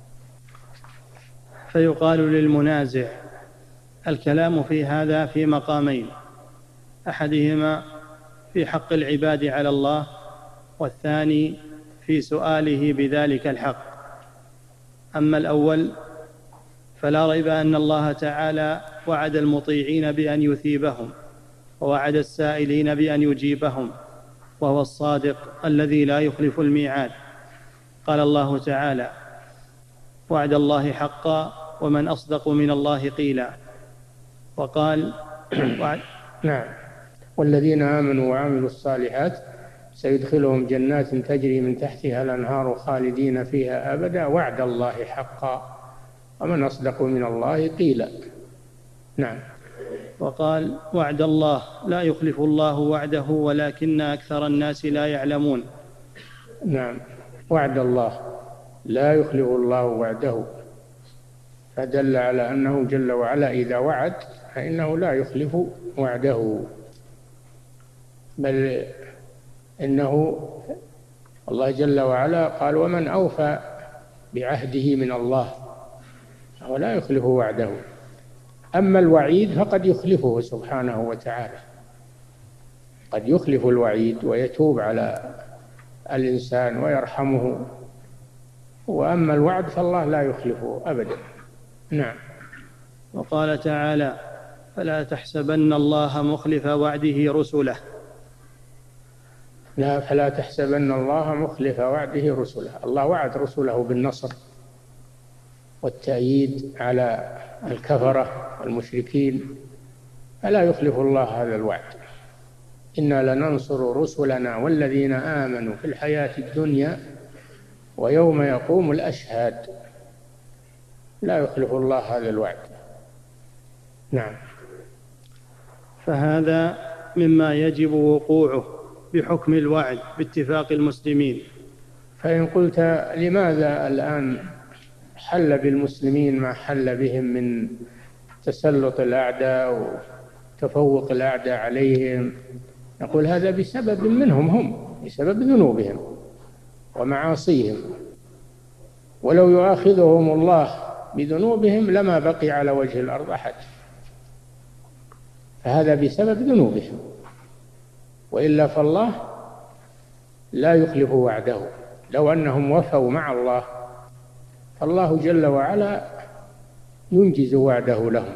فيقال للمنازع: الكلام في هذا في مقامين، أحدهما في حق العباد على الله، والثاني في سؤاله بذلك الحق. أما الأول فلا ريب أن الله تعالى وعد المطيعين بأن يثيبهم، ووعد السائلين بأن يجيبهم، وهو الصادق الذي لا يخلف الميعاد. قال الله تعالى: وعد الله حقا ومن أصدق من الله قيلا. وقال: وعد
نعم. والذين آمنوا وعملوا الصالحات سيدخلهم جنات تجري من تحتها الأنهار خالدين فيها أبدا وعد الله حقا ومن أصدق من الله قيلا. نعم.
وقال: وعد الله لا يخلف الله وعده ولكن أكثر الناس لا يعلمون.
نعم، وعد الله لا يخلف الله وعده، فدل على أنه جل وعلا إذا وعد فإنه لا يخلف وعده، بل إنه الله جل وعلا قال: ومن أوفى بعهده من الله، هو لا يخلف وعده. أما الوعيد فقد يخلفه سبحانه وتعالى، قد يخلف الوعيد ويتوب على الإنسان ويرحمه، وأما الوعد فالله لا يخلفه أبدا. نعم.
وقال تعالى: فلا تحسبن الله مخلف وعده رسله.
لا، فلا تحسبن الله مخلف وعده رسله. الله وعد رسله بالنصر والتأييد على الكفرة والمشركين، فلا يخلف الله هذا الوعد. إنا لننصر رسلنا والذين آمنوا في الحياة الدنيا ويوم يقوم الأشهاد. لا يخلف الله هذا الوعد. نعم.
فهذا مما يجب وقوعه بحكم الوعد باتفاق المسلمين.
فإن قلت لماذا الآن حل بالمسلمين ما حل بهم من تسلط الأعداء وتفوق الأعداء عليهم، نقول هذا بسبب منهم هم، بسبب ذنوبهم ومعاصيهم، ولو يؤاخذهم الله بذنوبهم لما بقي على وجه الأرض أحد، فهذا بسبب ذنوبهم، وإلا فالله لا يخلف وعده. لو أنهم وفوا مع الله الله جل وعلا ينجز وعده لهم،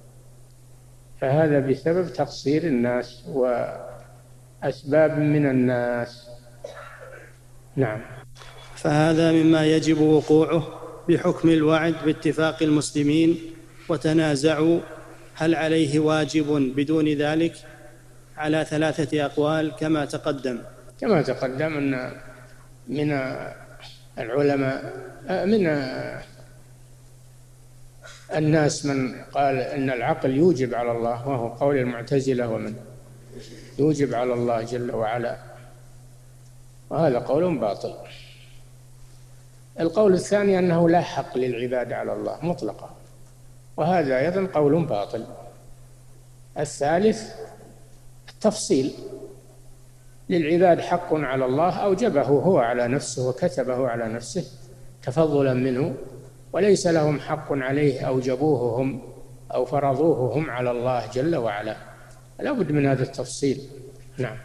فهذا بسبب تقصير الناس وأسباب من الناس. نعم.
فهذا مما يجب وقوعه بحكم الوعد باتفاق المسلمين، وتنازعوا هل عليه واجب بدون ذلك على ثلاثة أقوال كما تقدم.
كما تقدم أن من العلماء من الناس من قال أن العقل يوجب على الله، وهو قول المعتزلة ومن يوجب على الله جل وعلا، وهذا قول باطل. القول الثاني أنه لا حق للعباد على الله مطلقا، وهذا أيضا قول باطل. الثالث التفصيل، للعباد حق على الله أوجبه هو على نفسه وكتبه على نفسه تفضلا منه، وليس لهم حق عليه أوجبوه هم أو فرضوه هم على الله جل وعلا. لا بد من هذا التفصيل. نعم.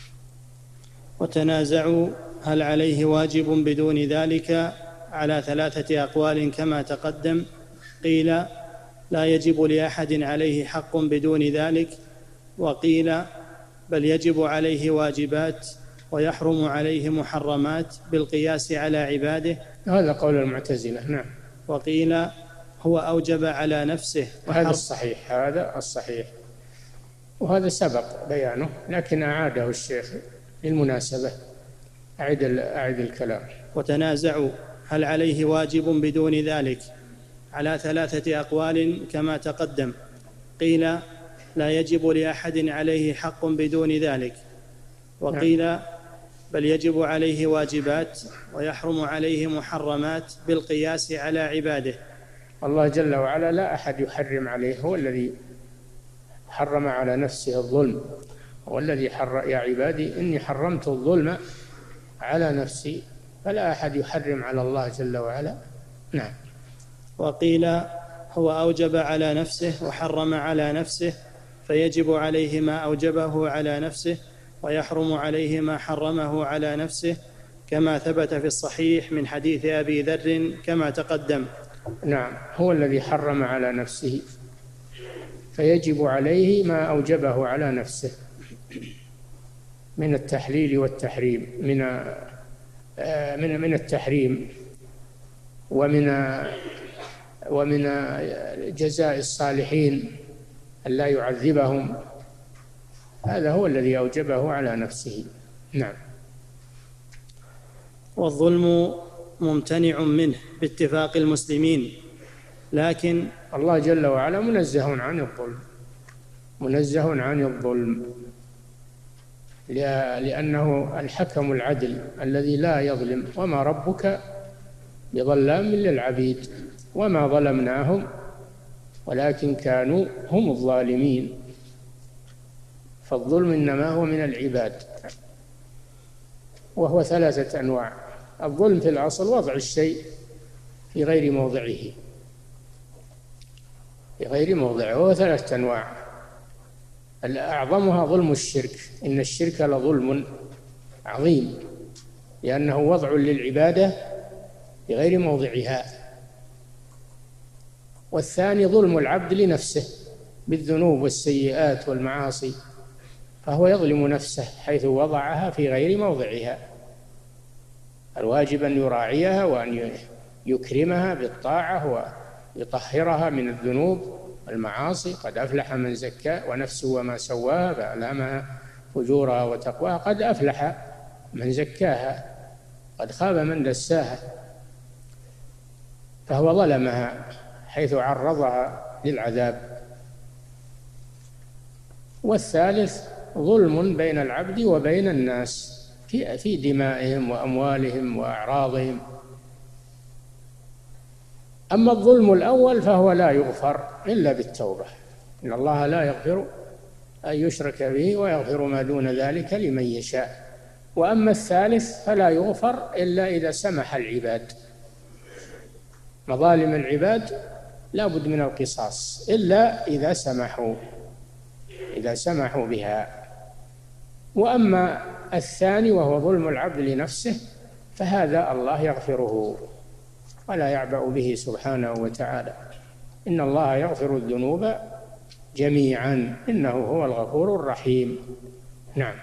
وتنازعوا هل عليه واجب بدون ذلك على ثلاثة أقوال كما تقدم. قيل لا يجب لأحد عليه حق بدون ذلك، وقيل بل يجب عليه واجبات ويحرم عليه محرمات بالقياس على عباده،
هذا قول المعتزلة. نعم.
وقيل هو أوجب على نفسه.
هذا الصحيح، هذا الصحيح، وهذا سبق بيانه لكن أعاده الشيخ للمناسبة. أعد أعد الكلام.
وتنازعوا هل عليه واجب بدون ذلك على ثلاثة أقوال كما تقدم. قيل لا يجب لأحد عليه حق بدون ذلك، وقيل بل يجب عليه واجبات ويحرم عليه محرمات بالقياس على عباده.
الله جل وعلا لا أحد يحرم عليه، هو الذي حرم على نفسه الظلم، هو الذي حر يا عبادي إني حرمت الظلم على نفسي، فلا أحد يحرم على الله جل وعلا. نعم.
وقيل هو أوجب على نفسه وحرم على نفسه، فيجب عليه ما أوجبه على نفسه ويحرم عليه ما حرمه على نفسه، كما ثبت في الصحيح من حديث أبي ذر كما تقدم.
نعم. هو الذي حرم على نفسه، فيجب عليه ما أوجبه على نفسه من التحليل والتحريم، من من من التحريم ومن ومن جزاء الصالحين ألا يعذبهم، هذا هو الذي أوجبه على نفسه. نعم.
والظلم ممتنع منه باتفاق المسلمين، لكن
الله جل وعلا منزه عن الظلم، منزه عن الظلم لأنه الحكم العدل الذي لا يظلم. وما ربك بظلام للعبيد، وما ظلمناهم ولكن كانوا هم الظالمين. فالظلم إنما هو من العباد، وهو ثلاثة أنواع. الظلم في الأصل وضع الشيء في غير موضعه، في غير موضعه، وهو ثلاثة أنواع. أعظمها ظلم الشرك، إن الشرك لظلم عظيم لأنه وضع للعبادة في غير موضعها. والثاني ظلم العبد لنفسه بالذنوب والسيئات والمعاصي، فهو يظلم نفسه حيث وضعها في غير موضعها. الواجب أن يراعيها وأن يكرمها بالطاعة ويطهرها من الذنوب والمعاصي. قد أفلح من زكاها ونفسه وما سواها فألهمها فجورها وتقواها. قد أفلح من زكاها، قد خاب من دساها، فهو ظلمها حيث عرضها للعذاب. والثالث ظلم بين العبد وبين الناس في في دمائهم وأموالهم وأعراضهم. أما الظلم الأول فهو لا يغفر إلا بالتوبة، إن الله لا يغفر أن يشرك به ويغفر ما دون ذلك لمن يشاء. وأما الثالث فلا يغفر إلا إذا سمح العباد. مظالم العباد لا بد من القصاص إلا إذا سمحوا إذا سمحوا بها. وأما الثاني وهو ظلم العبد لنفسه فهذا الله يغفره ولا يعبأ به سبحانه وتعالى. إن الله يغفر الذنوب جميعا إنه هو الغفور الرحيم. نعم.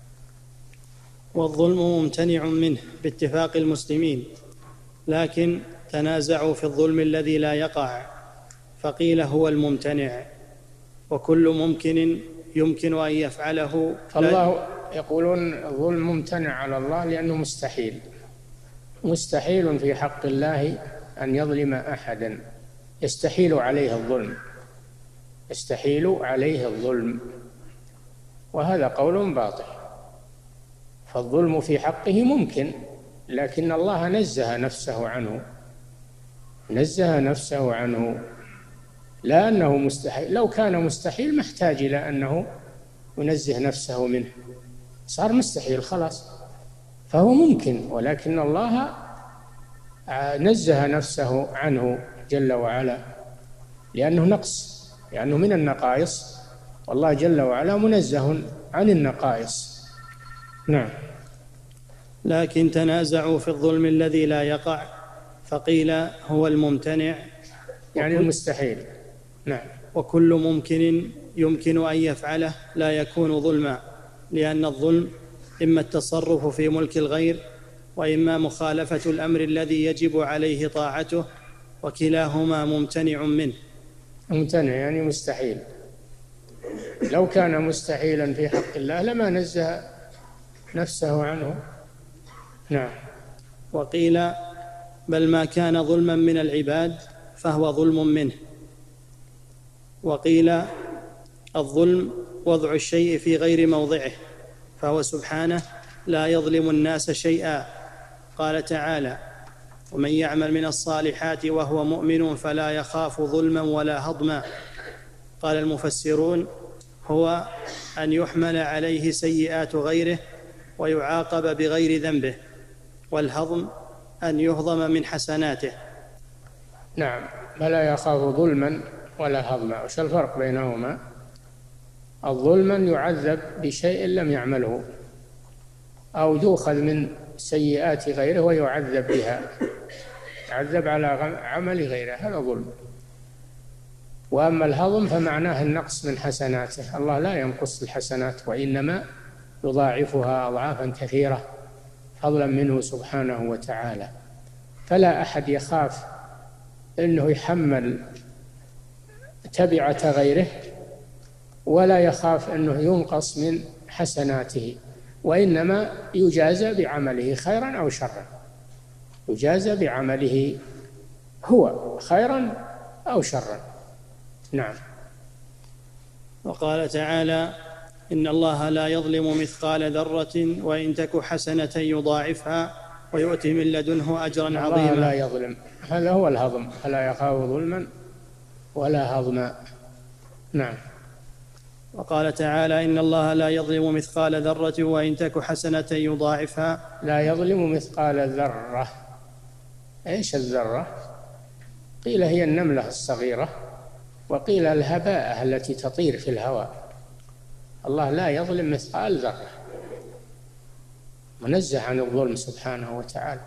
والظلم ممتنع منه باتفاق المسلمين، لكن تنازعوا في الظلم الذي لا يقع، فقيل هو الممتنع، وكل ممكن يمكن أن يفعله.
الله يقولون الظلم ممتنع على الله لأنه مستحيل، مستحيل في حق الله أن يظلم أحدا، يستحيل عليه الظلم، يستحيل عليه الظلم، وهذا قول باطل. فالظلم في حقه ممكن، لكن الله نزه نفسه عنه، نزه نفسه عنه، لا أنه مستحيل. لو كان مستحيل ما احتاج إلى أنه ينزه نفسه منه، صار مستحيل خلاص، فهو ممكن، ولكن الله نزه نفسه عنه جل وعلا لأنه نقص، لأنه من النقائص، والله جل وعلا منزه عن النقائص. نعم.
لكن تنازعوا في الظلم الذي لا يقع، فقيل هو الممتنع
يعني المستحيل. نعم.
وكل ممكن يمكن أن يفعله لا يكون ظلما، لأن الظلم إما التصرف في ملك الغير، وإما مخالفة الأمر الذي يجب عليه طاعته، وكلاهما ممتنع منه.
ممتنع يعني مستحيل. لو كان مستحيلا في حق الله لما نزه نفسه عنه. نعم.
وقيل بل ما كان ظلما من العباد فهو ظلم منه. وقيل الظلم وضع الشيء في غير موضعه، فهو سبحانه لا يظلم الناس شيئا. قال تعالى: ومن يعمل من الصالحات وهو مؤمن فلا يخاف ظلما ولا هضما. قال المفسرون: هو أن يحمل عليه سيئات غيره ويعاقب بغير ذنبه، والهضم أن يهضم من حسناته.
نعم. فلا يخاف ظلما ولا هضما. وش الفرق بينهما؟ الظلم يعذب بشيء لم يعمله، أو يؤخذ من سيئات غيره ويعذب بها، يعذب على عمل غيره، هذا ظلم. وأما الهضم فمعناه النقص من حسناته، الله لا ينقص الحسنات وإنما يضاعفها أضعافا كثيرة فضلا منه سبحانه وتعالى. فلا أحد يخاف أنه يحمل تبعة غيره، ولا يخاف أنه ينقص من حسناته، وإنما يجازى بعمله خيرا أو شرا، يجازى بعمله هو خيرا أو شرا. نعم.
وقال تعالى: إن الله لا يظلم مثقال ذرة وإن تك حسنة يضاعفها ويؤتي من لدنه أجرا عظيما.
الله لا يظلم، هذا هو الهضم، فلا يخاف ظلما ولا هضما. نعم.
وقال تعالى: إن الله لا يظلم مثقال ذرة وإن تك حسنة يضاعفها.
لا يظلم مثقال ذرة. إيش الذرة؟ قيل هي النملة الصغيرة، وقيل الهباء التي تطير في الهواء. الله لا يظلم مثقال ذرة، منزه عن الظلم سبحانه وتعالى.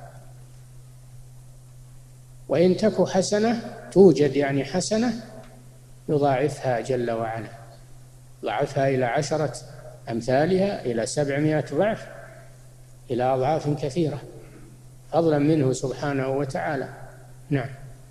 وإن تك حسنة، توجد يعني حسنة، يضاعفها جل وعلا، ضعفها إلى عشرة أمثالها، إلى سبعمائة ضعف، إلى أضعاف كثيرة فضلا منه سبحانه وتعالى. نعم.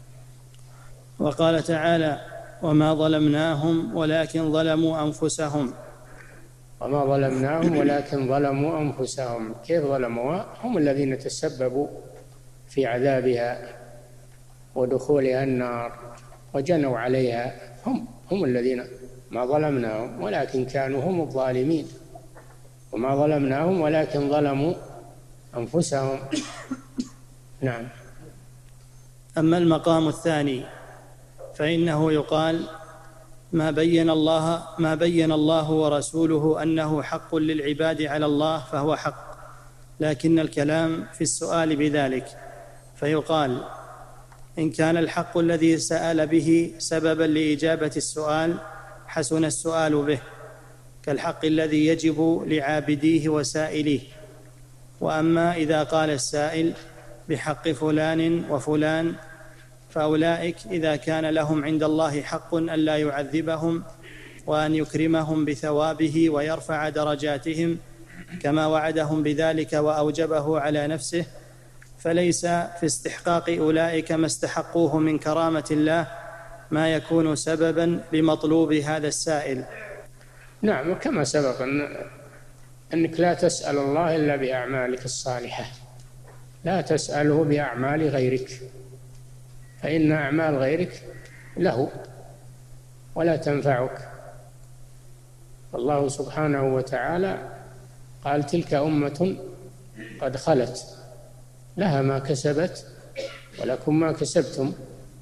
وقال تعالى: وما ظلمناهم ولكن ظلموا أنفسهم.
وما ظلمناهم ولكن ظلموا أنفسهم. كيف ظلموا؟ هم الذين تسببوا في عذابها ودخولها النار وجنوا عليها، هم هم الذين، ما ظلمناهم ولكن كانوا هم الظالمين. وما ظلمناهم ولكن ظلموا أنفسهم. نعم.
أما المقام الثاني فإنه يقال: ما بين الله ما بين الله ورسوله أنه حق للعباد على الله فهو حق، لكن الكلام في السؤال بذلك، فيقال: إن كان الحق الذي سأل به سببا لإجابة السؤال حسن السؤال به، كالحق الذي يجب لعابديه وسائليه. وأما إذا قال السائل: بحق فلان وفلان، فأولئك إذا كان لهم عند الله حق ألا يعذبهم وأن يكرمهم بثوابه ويرفع درجاتهم كما وعدهم بذلك وأوجبه على نفسه، فليس في استحقاق أولئك ما استحقوه من كرامة الله ما يكون سببا لمطلوب هذا السائل.
نعم، كما سبق أن أنك لا تسأل الله إلا بأعمالك الصالحة، لا تسأله بأعمال غيرك، فإن أعمال غيرك له ولا تنفعك. الله سبحانه وتعالى قال: تلك أمة قد خلت لها ما كسبت ولكم ما كسبتم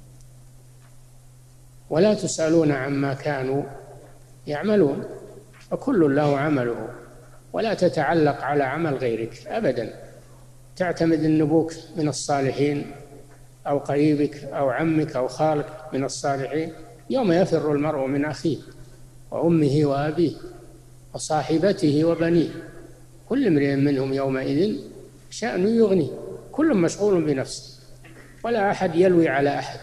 ولا تسألون عما كانوا يعملون، فكل له عمله، ولا تتعلق على عمل غيرك أبدا، تعتمد أن أبوك من الصالحين أو قريبك أو عمك أو خالك من الصالحين. يوم يفر المرء من أخيه وأمه وأبيه وصاحبته وبنيه، كل امرئ منهم يومئذ شأن يغنيه، كل مشغول بنفسه ولا أحد يلوي على أحد.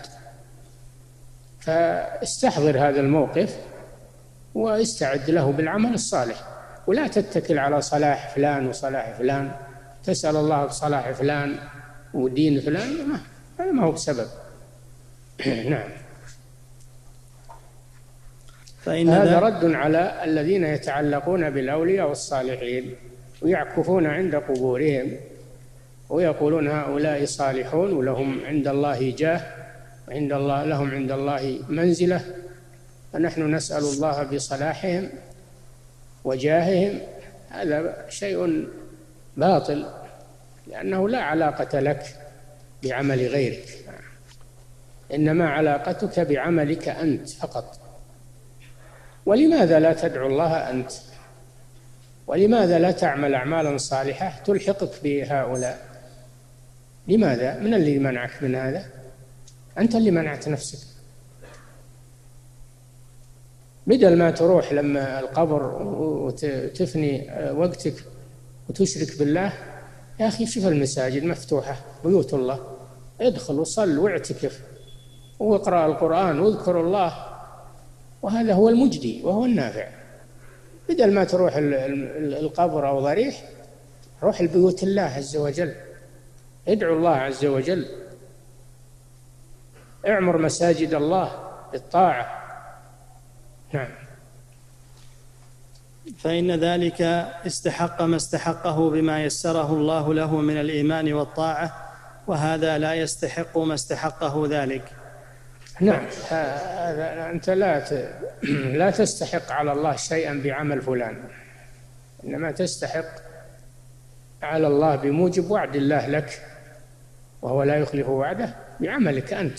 فاستحضر هذا الموقف واستعد له بالعمل الصالح، ولا تتكل على صلاح فلان وصلاح فلان، تسأل الله بصلاح فلان ودين فلان، هذا ما هو بسبب. نعم.
فإن
هذا رد على الذين يتعلقون بالأولياء والصالحين ويعكفون عند قبورهم ويقولون هؤلاء صالحون ولهم عند الله جاه وعند الله لهم عند الله منزلة، فنحن نسأل الله بصلاحهم وجاههم. هذا شيء باطل، لأنه لا علاقة لك بعمل غيرك، إنما علاقتك بعملك أنت فقط. ولماذا لا تدعو الله أنت؟ ولماذا لا تعمل أعمالا صالحة تلحقك بهؤلاء؟ لماذا؟ من اللي منعك من هذا؟ أنت اللي منعت نفسك. بدل ما تروح لما القبر وتفني وقتك وتشرك بالله، يا أخي شوف المساجد مفتوحة، بيوت الله، ادخل وصل واعتكف واقرأ القرآن واذكر الله، وهذا هو المجدي وهو النافع. بدل ما تروح القبر أو ضريح، روح البيوت الله عز وجل، ادعو الله عز وجل، اعمر مساجد الله بالطاعة. نعم.
فإن ذلك استحق ما استحقه بما يسره الله له من الإيمان والطاعة، وهذا لا يستحق ما استحقه ذلك.
نعم. أنت لا لا تستحق على الله شيئا بعمل فلان، إنما تستحق على الله بموجب وعد الله لك، وهو لا يخلف وعده، بعملك أنت.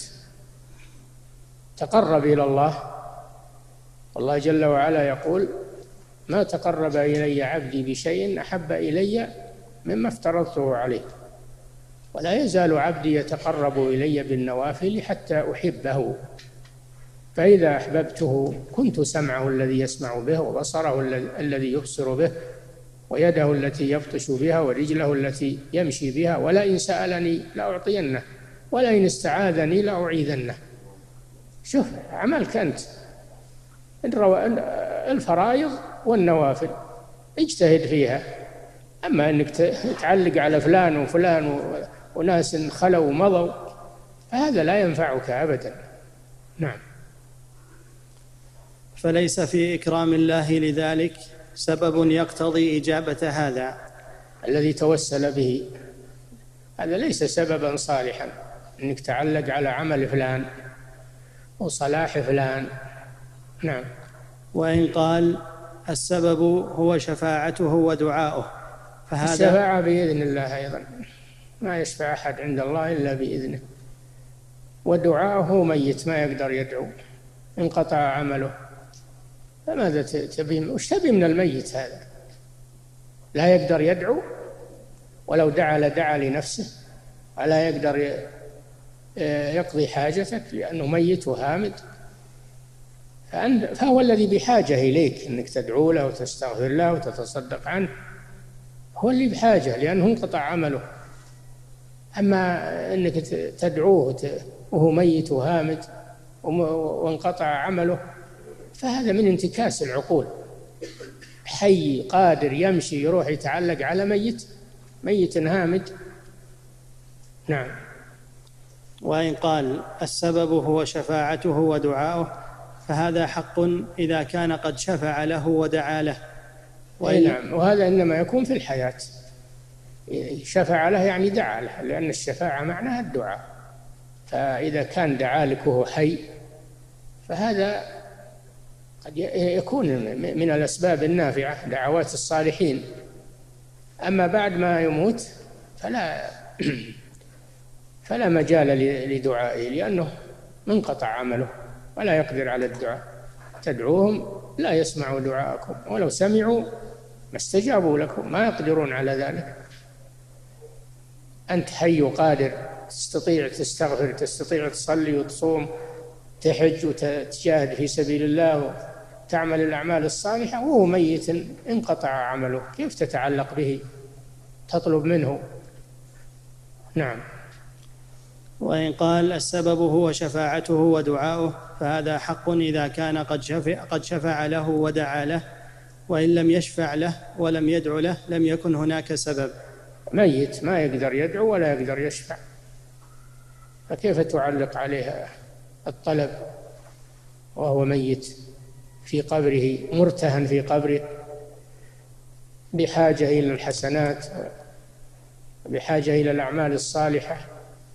تقرب إلى الله، والله جل وعلا يقول: ما تقرب إلي عبدي بشيء أحب إلي مما افترضته عليه، ولا يزال عبدي يتقرب إلي بالنوافل حتى أحبه، فإذا أحببته كنت سمعه الذي يسمع به، وبصره الذي يبصر به، ويده التي يبطش بها، ورجله التي يمشي بها، ولئن سألني لأعطينه، ولئن استعاذني لأعيذنه. شوف عملك أنت، الفرائض والنوافل اجتهد فيها. أما أنك تعلق على فلان وفلان وناس خلوا ومضوا، فهذا لا ينفعك أبدا. نعم.
فليس في إكرام الله لذلك سبب يقتضي إجابة هذا
الذي توسل به، هذا ليس سببا صالحا، أنك تعلق على عمل فلان وصلاح فلان. نعم.
وإن قال السبب هو شفاعته ودعاؤه، فهذا
الشفاعة بإذن الله أيضا، ما يشفع أحد عند الله إلا بإذنه، ودعاؤه ميت ما يقدر يدعو، انقطع عمله، فماذا تبي؟ وش تبي من الميت هذا؟ لا يقدر يدعو، ولو دعا لدعا لنفسه، ولا يقدر يقضي حاجتك لأنه ميت وهامد، فهو الذي بحاجة إليك أنك تدعو له وتستغفر له وتتصدق عنه، هو اللي بحاجة لأنه انقطع عمله. أما أنك تدعوه وهو ميت وهامد وانقطع عمله فهذا من انتكاس العقول. حي قادر يمشي يروح يتعلق على ميت ميت هامد. نعم.
وإن قال السبب هو شفاعته ودعاؤه فهذا حق إذا كان قد شفع له ودعا له.
نعم، وهذا إنما يكون في الحياة. شفع له يعني دعا له، لأن الشفاعة معناها الدعاء. فإذا كان دعا لك وهو حي فهذا قد يكون من الأسباب النافعة، دعوات الصالحين. أما بعد ما يموت فلا فلا مجال لدعائه، لأنه منقطع عمله ولا يقدر على الدعاء. تدعوهم لا يسمعوا دعاءكم، ولو سمعوا ما استجابوا لكم، ما يقدرون على ذلك. أنت حي قادر، تستطيع تستغفر، تستطيع تصلي وتصوم، تحج وتجاهد في سبيل الله وتعمل الأعمال الصالحة، وهو ميت انقطع عمله، كيف تتعلق به تطلب منه؟ نعم.
وإن قال السبب هو شفاعته ودعاؤه فهذا حق إذا كان قد شفع, قد شفع له ودعا له، وإن لم يشفع له ولم يدع له لم يكن هناك سبب.
ميت ما يقدر يدعو ولا يقدر يشفع، فكيف تعلق عليه الطلب وهو ميت في قبره، مرتهن في قبره، بحاجة إلى الحسنات، بحاجة إلى الأعمال الصالحة،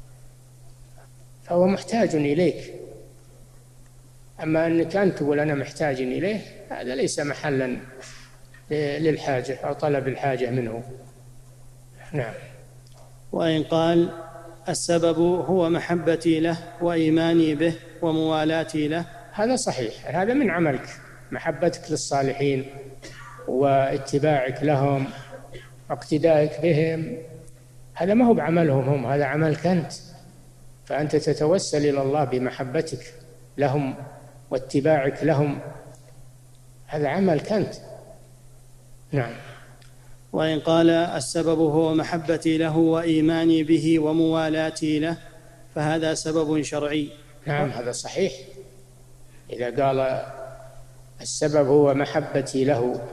فهو محتاج إليك. أما أنك أنت تقول أنا محتاج إليه، هذا ليس محلا للحاجة أو طلب الحاجة منه. نعم.
وإن قال السبب هو محبتي له وإيماني به وموالاتي له،
هذا صحيح، هذا من عملك، محبتك للصالحين واتباعك لهم واقتدائك بهم، هذا ما هو بعملهم هم، هذا عملك أنت. فأنت تتوسل إلى الله بمحبتك لهم واتباعك لهم، هذا عملك أنت. نعم.
وإن قال السبب هو محبتي له وإيماني به وموالاتي له فهذا سبب شرعي.
نعم، هذا صحيح. إذا قال السبب هو محبتي له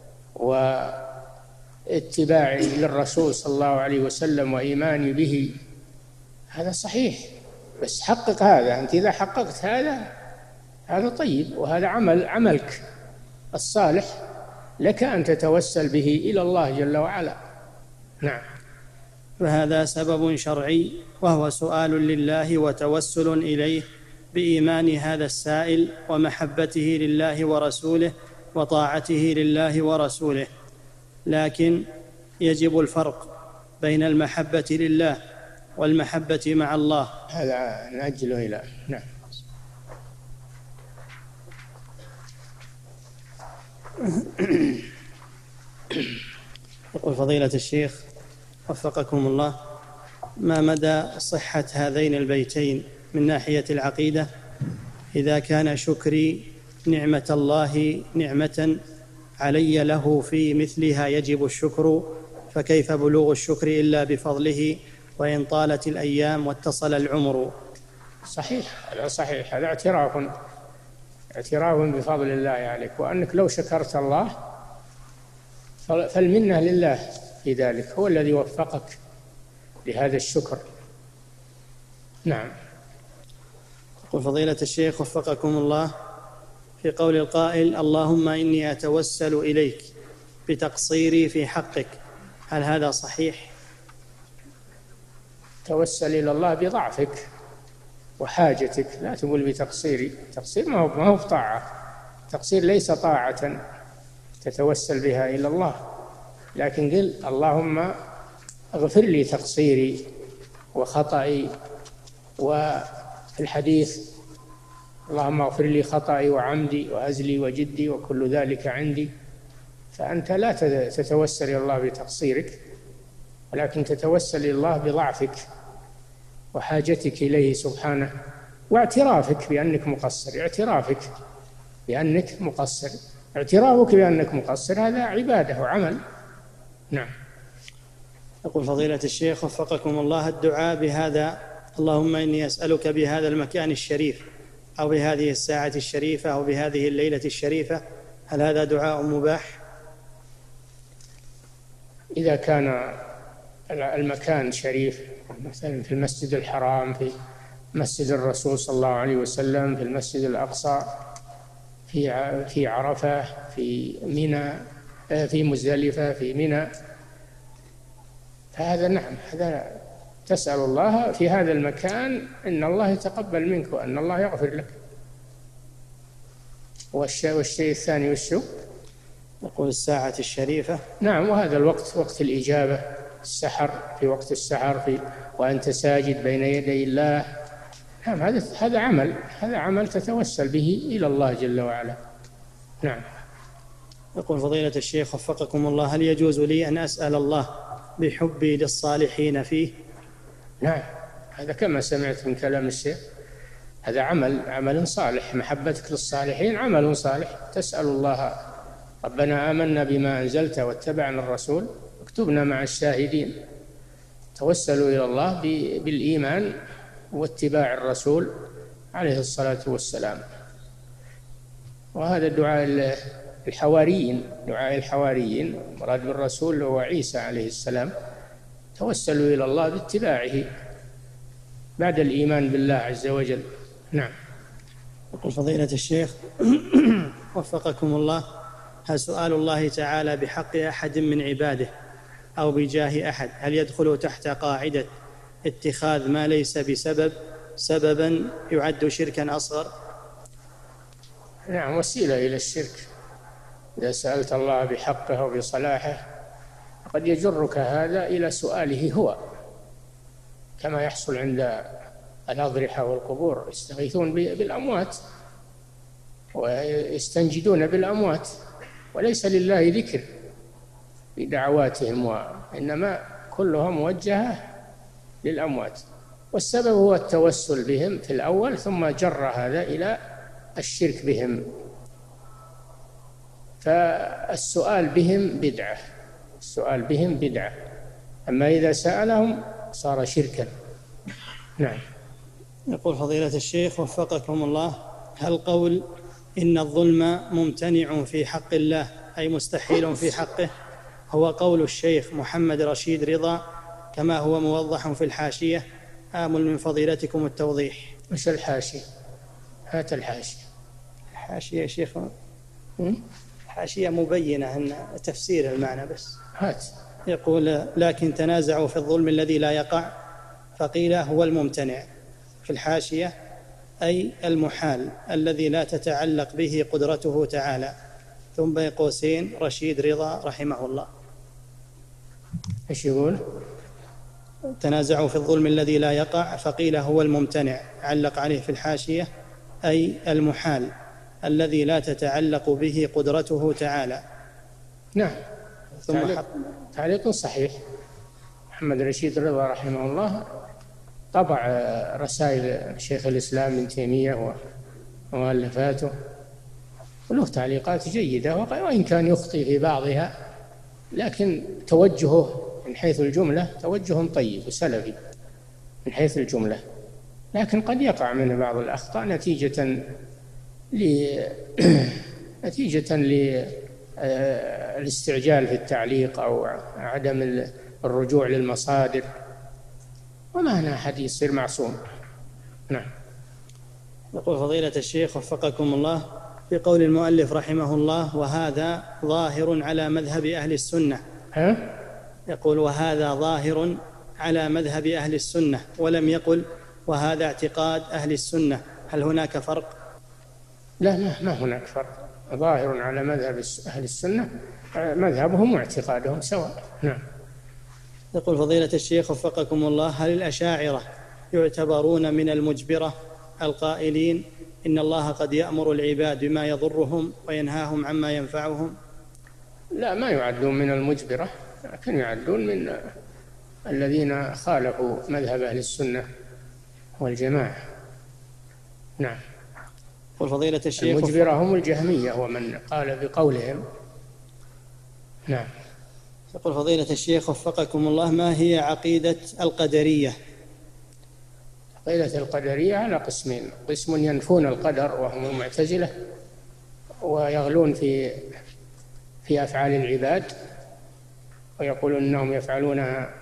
واتباعي للرسول صلى الله عليه وسلم وإيماني به، هذا صحيح، بس حقق هذا. أنت إذا حققت هذا هذا طيب، وهذا عمل عملك الصالح، لك أن تتوسل به إلى الله جل وعلا. نعم.
فهذا سبب شرعي، وهو سؤال لله وتوسل إليه بإيمان هذا السائل ومحبته لله ورسوله وطاعته لله ورسوله. لكن يجب الفرق بين المحبة لله والمحبة مع الله.
هذا نأجله إلى. نعم.
يقول فضيلة الشيخ وفقكم الله: ما مدى صحة هذين البيتين من ناحية العقيدة؟ إذا كان شكري نعمة الله نعمة علي له في مثلها يجب الشكر، فكيف بلوغ الشكر إلا بفضله وإن طالت الأيام واتصل العمر؟
صحيح، هذا صحيح، هذا اعتراف اعتراف بفضل الله عليك، وأنك لو شكرت الله فالمنة لله في ذلك، هو الذي وفقك لهذا الشكر. نعم.
يقول فضيلة الشيخ وفقكم الله: في قول القائل اللهم إني أتوسل إليك بتقصيري في حقك، هل هذا صحيح؟
توسل إلى الله بضعفك وحاجتك، لا تقول بتقصيري. تقصير ما هو ما هو طاعة، تقصير ليس طاعة تتوسل بها إلى الله، لكن قل اللهم اغفر لي تقصيري وخطئي. وفي الحديث اللهم اغفر لي خطئي وعمدي وهزلي وجدي وكل ذلك عندي. فأنت لا تتوسل إلى الله بتقصيرك، ولكن تتوسل إلى الله بضعفك وحاجتك إليه سبحانه، واعترافك بأنك مقصر. اعترافك بأنك مقصر اعترافك بأنك مقصر هذا عبادة وعمل. نعم.
يقول فضيلة الشيخ وفقكم الله، الدعاء بهذا اللهم إني أسألك بهذا المكان الشريف أو بهذه الساعة الشريفة أو بهذه الليلة الشريفة، هل هذا دعاء مباح؟
إذا كان المكان شريف، مثلا في المسجد الحرام، في مسجد الرسول صلى الله عليه وسلم، في المسجد الأقصى، في في عرفة، في منى، في مزدلفة، في منى، فهذا نعم، هذا تسأل الله في هذا المكان أن الله يتقبل منك وأن الله يغفر لك. والشيء, والشيء الثاني والشو
يقول الساعة الشريفة.
نعم، وهذا الوقت وقت الإجابة، السحر، في وقت السحر، في وأنت ساجد بين يدي الله. نعم، هذا هذا عمل هذا عمل تتوسل به إلى الله جل وعلا. نعم.
يقول فضيلة الشيخ وفقكم الله، هل يجوز لي أن أسأل الله بحبي للصالحين فيه؟
نعم، هذا كما سمعت من كلام الشيخ، هذا عمل عمل صالح، محبتك للصالحين عمل صالح، تسأل الله ربنا آمنا بما أنزلت واتبعنا الرسول اكتبنا مع الشاهدين. توسلوا إلى الله بالإيمان واتباع الرسول عليه الصلاة والسلام. وهذا دعاء الحواريين، دعاء الحواريين مراد بالرسول هو عيسى عليه السلام، توسلوا إلى الله باتباعه بعد الإيمان بالله عز وجل. نعم.
يقول فضيلة الشيخ وفقكم الله، هل سؤال الله تعالى بحق أحد من عباده أو بجاه أحد هل يدخل تحت قاعدة اتخاذ ما ليس بسبب سببا يعد شركا أصغر؟
نعم، وسيلة إلى الشرك. إذا سألت الله بحقه وبصلاحه قد يجرك هذا إلى سؤاله هو، كما يحصل عند الأضرحة والقبور، يستغيثون بالأموات ويستنجدون بالأموات، وليس لله ذكر في دعواتهم، وإنما كلها موجهة للأموات، والسبب هو التوسل بهم في الأول، ثم جر هذا إلى الشرك بهم. فالسؤال بهم بدعة، السؤال بهم بدعة، أما إذا سألهم صار شركا. نعم.
يقول فضيلة الشيخ وفقكم الله، هل قول إن الظلم ممتنع في حق الله أي مستحيل في حقه هو قول الشيخ محمد رشيد رضا كما هو موضح في الحاشية؟ آمل من فضيلتكم التوضيح.
مش الحاشية؟ هات الحاشية.
الحاشية يا شيخ، حاشية مبينة أن تفسير المعنى بس.
هات.
يقول لكن تنازعوا في الظلم الذي لا يقع فقيل هو الممتنع، في الحاشية أي المحال الذي لا تتعلق به قدرته تعالى، ثم بين قوسين رشيد رضا رحمه الله.
ايش يقول؟
تنازعوا في الظلم الذي لا يقع فقيل هو الممتنع، علق عليه في الحاشية أي المحال الذي لا تتعلق به قدرته تعالى.
نعم،
ثم
تعليق, تعليق صحيح. محمد رشيد رضا رحمه الله طبع رسائل شيخ الإسلام ابن تيمية ومؤلفاته، وله تعليقات جيدة، وإن كان يخطئ في بعضها لكن توجهه من حيث الجملة توجه طيب وسلفي من حيث الجملة، لكن قد يقع منه بعض الأخطاء نتيجة ل نتيجة للاستعجال في التعليق أو عدم الرجوع للمصادر، وما هنا أحد يصير معصوم. نعم.
يقول فضيلة الشيخ وفقكم الله، في قول المؤلف رحمه الله وهذا ظاهر على مذهب أهل السنة،
ها؟
يقول وهذا ظاهر على مذهب أهل السنة ولم يقل وهذا اعتقاد أهل السنة، هل هناك فرق؟
لا، ما, ما هناك فرق. ظاهر على مذهب أهل السنة، مذهبهم واعتقادهم سواء. نعم.
يقول فضيلة الشيخ وفقكم الله، هل الأشاعرة يعتبرون من المجبرة القائلين إن الله قد يأمر العباد بما يضرهم وينهاهم عما ينفعهم؟
لا، ما يعدون من المجبرة، لكن يعدون من الذين خالفوا مذهب أهل السنة والجماعة. نعم.
يقول فضيلة الشيخ
المجبرة هم الجهمية ومن قال بقولهم. نعم.
يقول فضيلة الشيخ وفقكم الله: ما هي عقيدة القدرية؟
عقيدة القدرية على قسمين: قسم ينفون القدر وهم المعتزلة ويغلون في في أفعال العباد ويقولون أنهم يفعلونها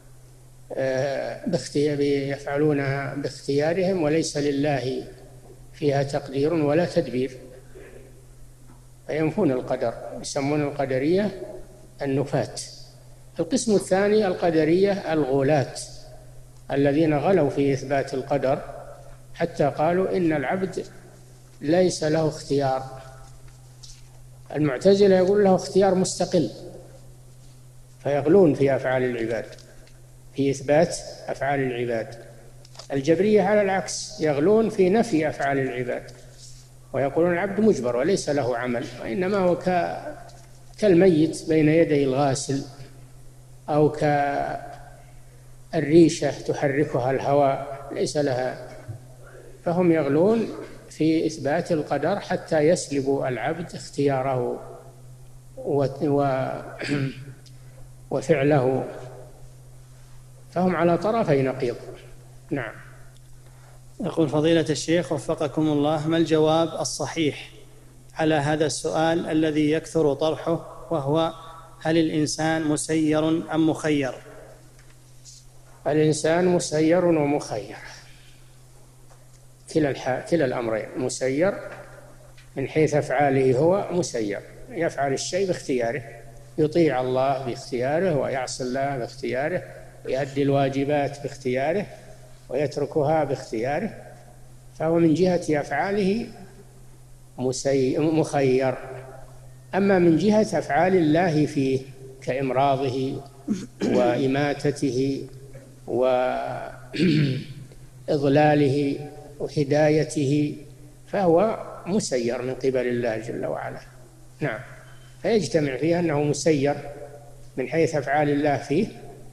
يفعلونها باختيارهم وليس لله فيها تقدير ولا تدبير، فينفون القدر، يسمون القدرية النفاة. القسم الثاني القدرية الغلاة الذين غلوا في إثبات القدر حتى قالوا إن العبد ليس له اختيار. المعتزلة يقول له اختيار مستقل، فيغلون في أفعال العباد، في إثبات أفعال العباد. الجبرية على العكس، يغلون في نفي أفعال العباد ويقولون العبد مجبر وليس له عمل، وإنما هو كالميت بين يدي الغاسل أو كالريشة تحركها الهواء ليس لها. فهم يغلون في إثبات القدر حتى يسلبوا العبد اختياره وفعله، فهم على طرفي نقيض. نعم.
يقول فضيلة الشيخ وفقكم الله: ما الجواب الصحيح على هذا السؤال الذي يكثر طرحه، وهو: هل الإنسان مسير أم مخير؟
الإنسان مسير ومخير، كلا الح... كلا الأمرين، مسير من حيث أفعاله، هو مسير يفعل الشيء باختياره، يطيع الله باختياره ويعصي الله باختياره، ويؤدي الواجبات باختياره ويتركها باختياره، فهو من جهة أفعاله مسي... مخير. أما من جهة أفعال الله فيه كإمراضه وإماتته وإضلاله وهدايته فهو مسير من قبل الله جل وعلا. نعم. فيجتمع فيه أنه مسير من حيث أفعال الله فيه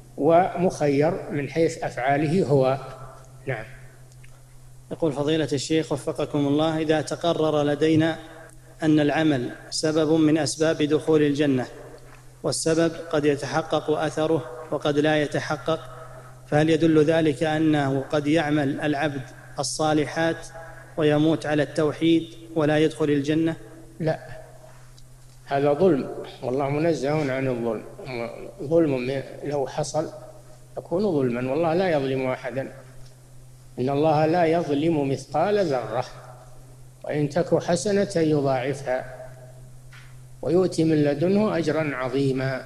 ومخير من حيث أفعاله هو. نعم.
يقول فضيلة الشيخ وفقكم الله: إذا تقرر لدينا أن العمل سبب من أسباب دخول الجنة، والسبب قد يتحقق أثره وقد لا يتحقق، فهل يدل ذلك أنه قد يعمل العبد الصالحات ويموت على التوحيد ولا يدخل الجنة؟
لا، هذا ظلم، والله منزه عن الظلم. ظلم لو حصل يكون ظلما، والله لا يظلم أحدا. إن الله لا يظلم مثقال ذرة، وإن تك حسنة يضاعفها ويؤتي من لدنه أجرا عظيما.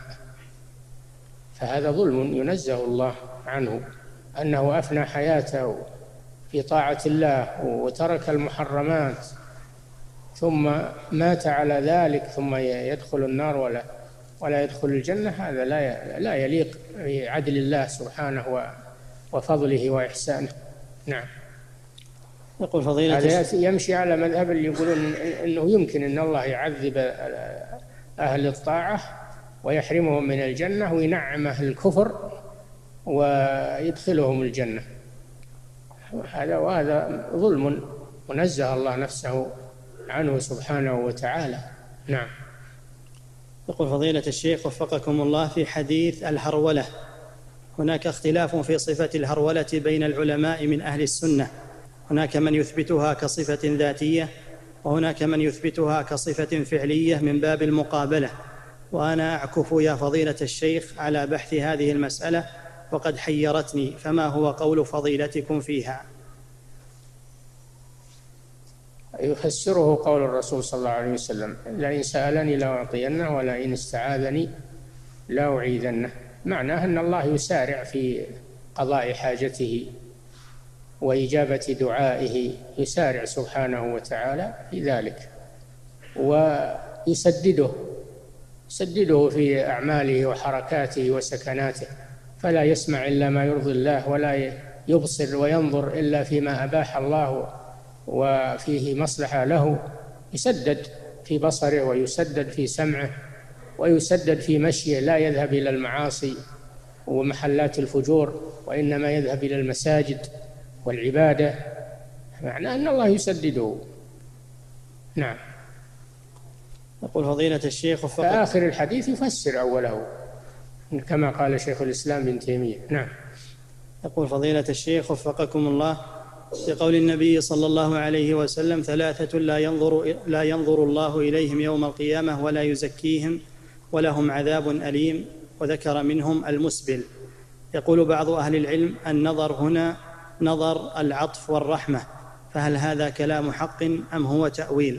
فهذا ظلم ينزه الله عنه، أنه أفنى حياته في طاعة الله وترك المحرمات ثم مات على ذلك ثم يدخل النار ولا ولا يدخل الجنة. هذا لا لا يليق بعدل الله سبحانه وفضله وإحسانه. نعم.
يقول فضيلة
هذا يمشي على مذهب اللي يقولون إنه يمكن أن الله يعذب أهل الطاعة ويحرمهم من الجنة وينعم أهل الكفر ويدخلهم الجنة. هذا وهذا ظلم ونزه الله نفسه عنه سبحانه وتعالى. نعم.
يقول فضيلة الشيخ وفقكم الله: في حديث الهرولة هناك اختلاف في صفة الهرولة بين العلماء من أهل السنة، هناك من يثبتها كصفة ذاتية وهناك من يثبتها كصفة فعلية من باب المقابلة، وأنا أعكف يا فضيلة الشيخ على بحث هذه المسألة وقد حيرتني، فما هو قول فضيلتكم فيها؟
يفسره قول الرسول صلى الله عليه وسلم: لئن سألني لأعطينه ولئن استعاذني لأعيذنه. معناه أن الله يسارع في قضاء حاجته وإجابة دعائه، يسارع سبحانه وتعالى في ذلك ويسدده يسدده في أعماله وحركاته وسكناته، فلا يسمع إلا ما يرضي الله ولا يبصر وينظر إلا فيما أباح الله وفيه مصلحة له. يسدد في بصره ويسدد في سمعه ويسدد في مشيه، لا يذهب إلى المعاصي ومحلات الفجور وإنما يذهب إلى المساجد والعبادة، معناه أن الله يسدده. نعم.
يقول فضيلة الشيخ
فآخر الحديث يفسر أوله، كما قال شيخ الإسلام ابن تيمية. نعم.
يقول فضيلة الشيخ وفقكم الله، في قول النبي صلى الله عليه وسلم: ثلاثة لا ينظر, لا ينظر الله إليهم يوم القيامة ولا يزكيهم ولهم عذاب أليم، وذكر منهم المسبل. يقول بعض أهل العلم: النظر هنا نظر العطف والرحمة، فهل هذا كلام حق أم هو تأويل؟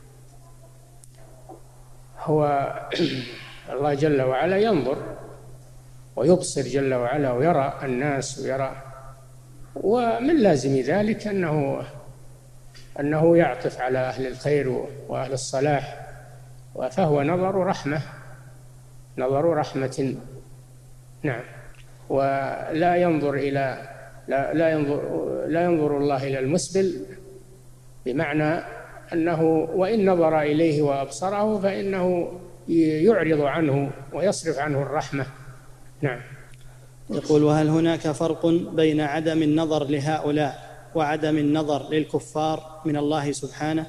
هو الله جل وعلا ينظر ويبصر جل وعلا ويرى الناس ويرى، ومن لازم ذلك أنه أنه يعطف على أهل الخير وأهل الصلاح، فهو نظر رحمة، نظر رحمة. نعم. ولا ينظر إلى لا, لا ينظر لا ينظر الله إلى المسبل، بمعنى أنه وإن نظر إليه وأبصره فإنه يعرض عنه ويصرف عنه الرحمة. نعم.
يقول: وهل هناك فرق بين عدم النظر لهؤلاء وعدم النظر للكفار من الله سبحانه؟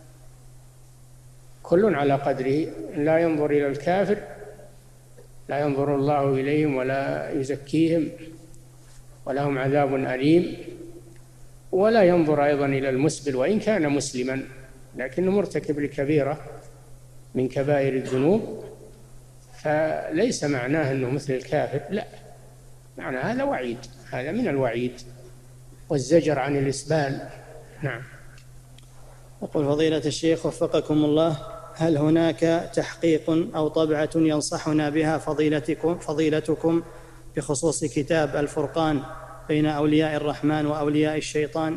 كل على قدره، لا ينظر إلى الكافر لا ينظر الله إليهم ولا يزكيهم ولهم عذاب أليم، ولا ينظر أيضا إلى المسبل وإن كان مسلما لكنه مرتكب لكبيرة من كبائر الذنوب، فليس معناه أنه مثل الكافر، لا، معنى هذا وعيد، هذا من الوعيد والزجر عن الإسبال. نعم.
يقول فضيلة الشيخ وفقكم الله: هل هناك تحقيق أو طبعة ينصحنا بها فضيلتكم, فضيلتكم بخصوص كتاب الفرقان بين أولياء الرحمن وأولياء الشيطان؟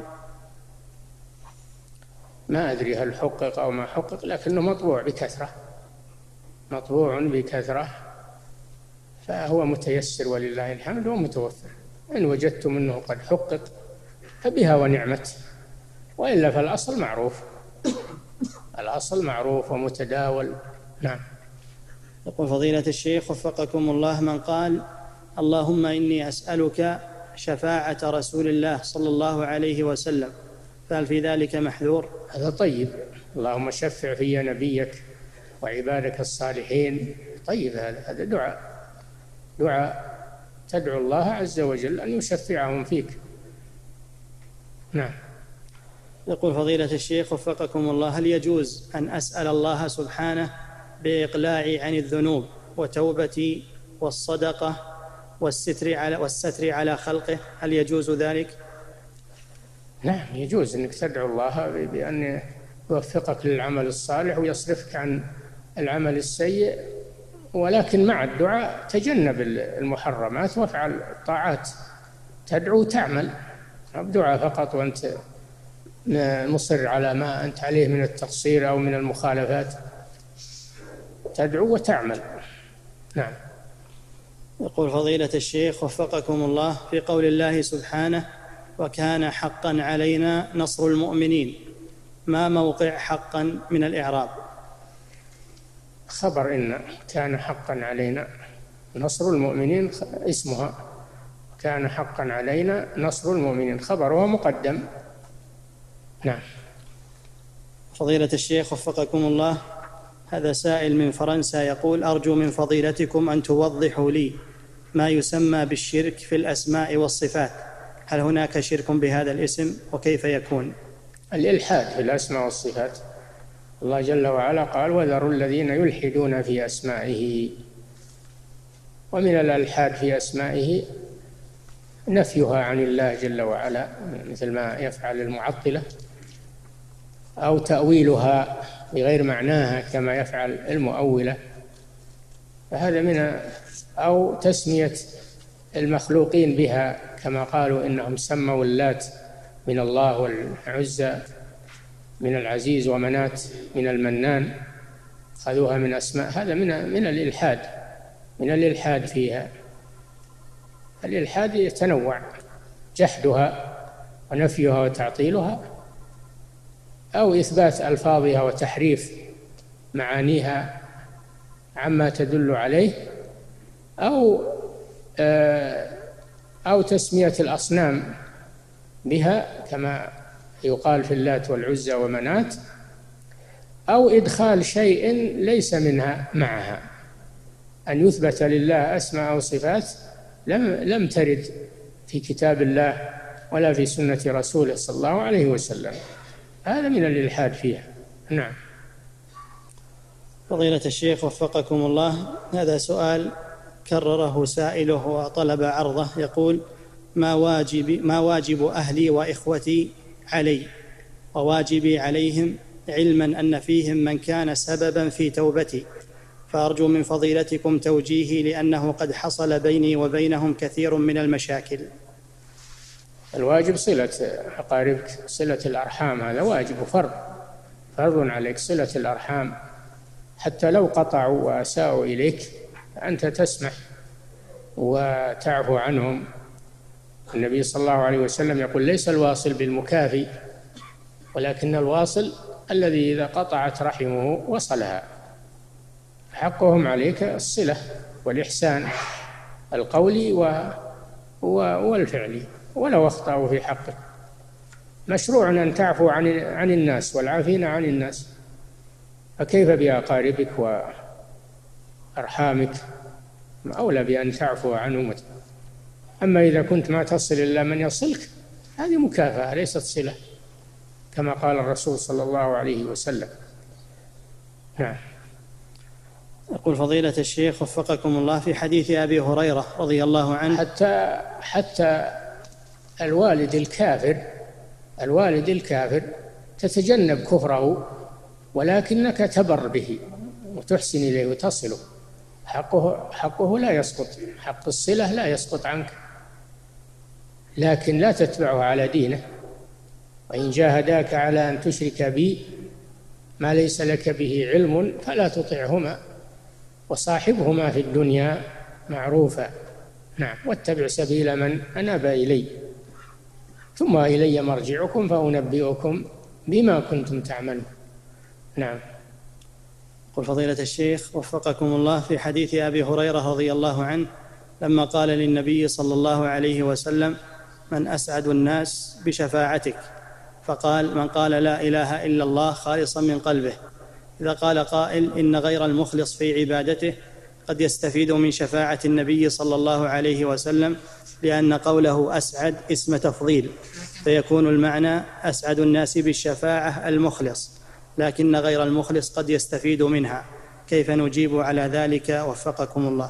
ما أدري هل حقق أو ما حقق، لكنه مطبوع بكثرة، مطبوع بكثرة، فهو متيسر ولله الحمد ومتوفر. إن وجدتم أنه قد حقق فبها ونعمت، وإلا فالأصل معروف، الأصل معروف ومتداول. نعم.
يقول فضيلة الشيخ وفقكم الله: من قال: اللهم إني أسألك شفاعة رسول الله صلى الله عليه وسلم، فهل في ذلك محذور؟
هذا طيب، اللهم شفع في نبيك وعبادك الصالحين، طيب، هذا هذا دعاء، دعاء تدعو الله عز وجل أن يشفعهم فيك. نعم.
يقول فضيلة الشيخ وفقكم الله: هل يجوز أن أسأل الله سبحانه بإقلاعي عن الذنوب وتوبتي والصدقة والستر على, والستر على خلقه؟ هل يجوز ذلك؟
نعم، يجوز أنك تدعو الله بأن يوفقك للعمل الصالح ويصرفك عن العمل السيء، ولكن مع الدعاء تجنب المحرمات وافعل الطاعات، تدعو تعمل، دعاء فقط وأنت مصر على ما أنت عليه من التقصير أو من المخالفات، تدعو وتعمل. نعم.
يقول فضيلة الشيخ وفقكم الله: في قول الله سبحانه: وكان حقا علينا نصر المؤمنين، ما موقع حقا من الإعراب؟
خبر إن كان حقا علينا نصر المؤمنين اسمها، كان حقا علينا نصر المؤمنين خبرها مقدم. نعم.
فضيلة الشيخ وفقكم الله، هذا سائل من فرنسا يقول: أرجو من فضيلتكم أن توضحوا لي ما يسمى بالشرك في الأسماء والصفات، هل هناك شرك بهذا الاسم وكيف يكون؟
الإلحاد في الأسماء والصفات، الله جل وعلا قال: وذروا الذين يلحدون في أسمائه، ومن الإلحاد في أسمائه نفيها عن الله جل وعلا مثل ما يفعل المعطلة، أو تأويلها بغير معناها كما يفعل المؤولة، فهذا من، أو تسمية المخلوقين بها كما قالوا إنهم سموا اللات من الله والعزى من العزيز ومنات من المنان، خذوها من أسماء، هذا من من الإلحاد، من الإلحاد فيها. الإلحاد يتنوع، جحدها ونفيها وتعطيلها، أو إثبات ألفاظها وتحريف معانيها عما تدل عليه، أو أو تسمية الأصنام بها كما يقال في اللات والعزى ومنات، أو إدخال شيء ليس منها معها أن يثبت لله أسماء أو صفات لم لم ترد في كتاب الله ولا في سنة رسوله صلى الله عليه وسلم، هذا من الإلحاد فيها. نعم.
فضيلة الشيخ وفقكم الله، هذا سؤال كرره سائله وطلب عرضه، يقول: ما واجب ما واجب أهلي وإخوتي علي وواجبي عليهم، علما أن فيهم من كان سببا في توبتي، فأرجو من فضيلتكم توجيهي لأنه قد حصل بيني وبينهم كثير من المشاكل.
الواجب صلة أقاربك، صلة الأرحام، هذا واجب وفرض، فرض عليك صلة الأرحام، حتى لو قطعوا وأساءوا إليك أنت تسمح وتعفو عنهم. النبي صلى الله عليه وسلم يقول: ليس الواصل بالمكافي، ولكن الواصل الذي إذا قطعت رحمه وصلها. حقهم عليك الصلة والإحسان القولي والفعلي ولو أخطأوا في حقك. مشروع أن تعفو عن عن الناس والعافين عن الناس، فكيف بأقاربك وأرحامك؟ أولى بأن تعفو عنهم. أما إذا كنت ما تصل إلا من يصلك، هذه مكافأة ليست صلة، كما قال الرسول صلى الله عليه وسلم. نعم.
يقول فضيلة الشيخ وفقكم الله: في حديث أبي هريرة رضي الله عنه،
حتى حتى الوالد الكافر الوالد الكافر تتجنب كفره، ولكنك تبر به وتحسن إليه وتصله، حقه حقه لا يسقط، حق الصلة لا يسقط عنك، لكن لا تتبعه على دينه. وإن جاهداك على أن تشرك بي ما ليس لك به علم فلا تطعهما وصاحبهما في الدنيا معروفا. نعم. واتبع سبيل من أناب إلي ثم إلي مرجعكم فأنبئكم بما كنتم تعملون. نعم.
قل فضيلة الشيخ وفقكم الله: في حديث أبي هريرة رضي الله عنه لما قال للنبي صلى الله عليه وسلم: من أسعد الناس بشفاعتك؟ فقال: من قال لا إله إلا الله خالصا من قلبه. إذا قال قائل إن غير المخلص في عبادته قد يستفيد من شفاعة النبي صلى الله عليه وسلم، لأن قوله أسعد اسم تفضيل، فيكون المعنى أسعد الناس بالشفاعة المخلص، لكن غير المخلص قد يستفيد منها، كيف نجيب على ذلك وفقكم الله؟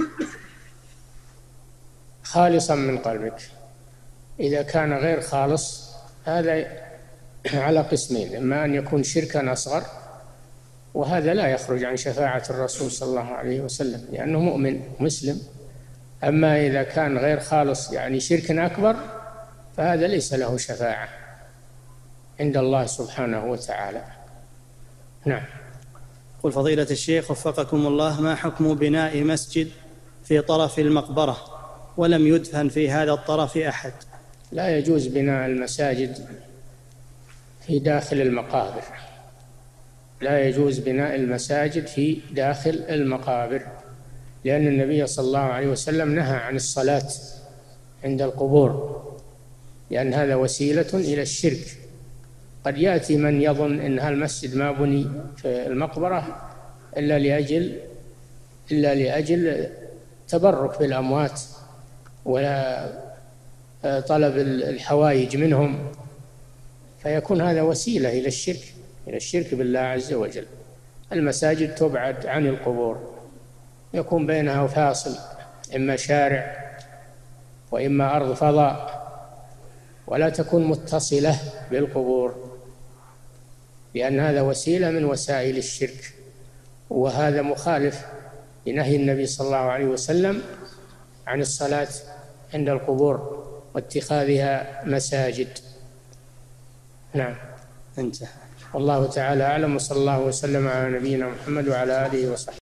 خالصا من قلبك، إذا كان غير خالص هذا على قسمين: إما أن يكون شركا أصغر، وهذا لا يخرج عن شفاعة الرسول صلى الله عليه وسلم لأنه مؤمن مسلم. أما إذا كان غير خالص يعني شرك أكبر فهذا ليس له شفاعة عند الله سبحانه وتعالى. نعم.
قل فضيلة الشيخ وفقكم الله: ما حكم بناء مسجد في طرف المقبرة ولم يدفن في هذا الطرف أحد؟
لا يجوز بناء المساجد في داخل المقابر، لا يجوز بناء المساجد في داخل المقابر، لأن النبي صلى الله عليه وسلم نهى عن الصلاة عند القبور، لأن هذا وسيلة إلى الشرك. قد يأتي من يظن أن هالمسجد ما بني في المقبرة إلا لأجل إلا لأجل تبرك بالأموات ولا طلب الحوائج منهم، فيكون هذا وسيلة إلى الشرك إلى الشرك بالله عز وجل. المساجد تبعد عن القبور، يكون بينها فاصل، إما شارع وإما أرض فضاء، ولا تكون متصلة بالقبور، لأن هذا وسيلة من وسائل الشرك، وهذا مخالف لنهي النبي صلى الله عليه وسلم عن الصلاة عند القبور واتخاذها مساجد. نعم.
انتهى.
والله تعالى أعلم، وصلى الله وسلم على نبينا محمد وعلى آله وصحبه.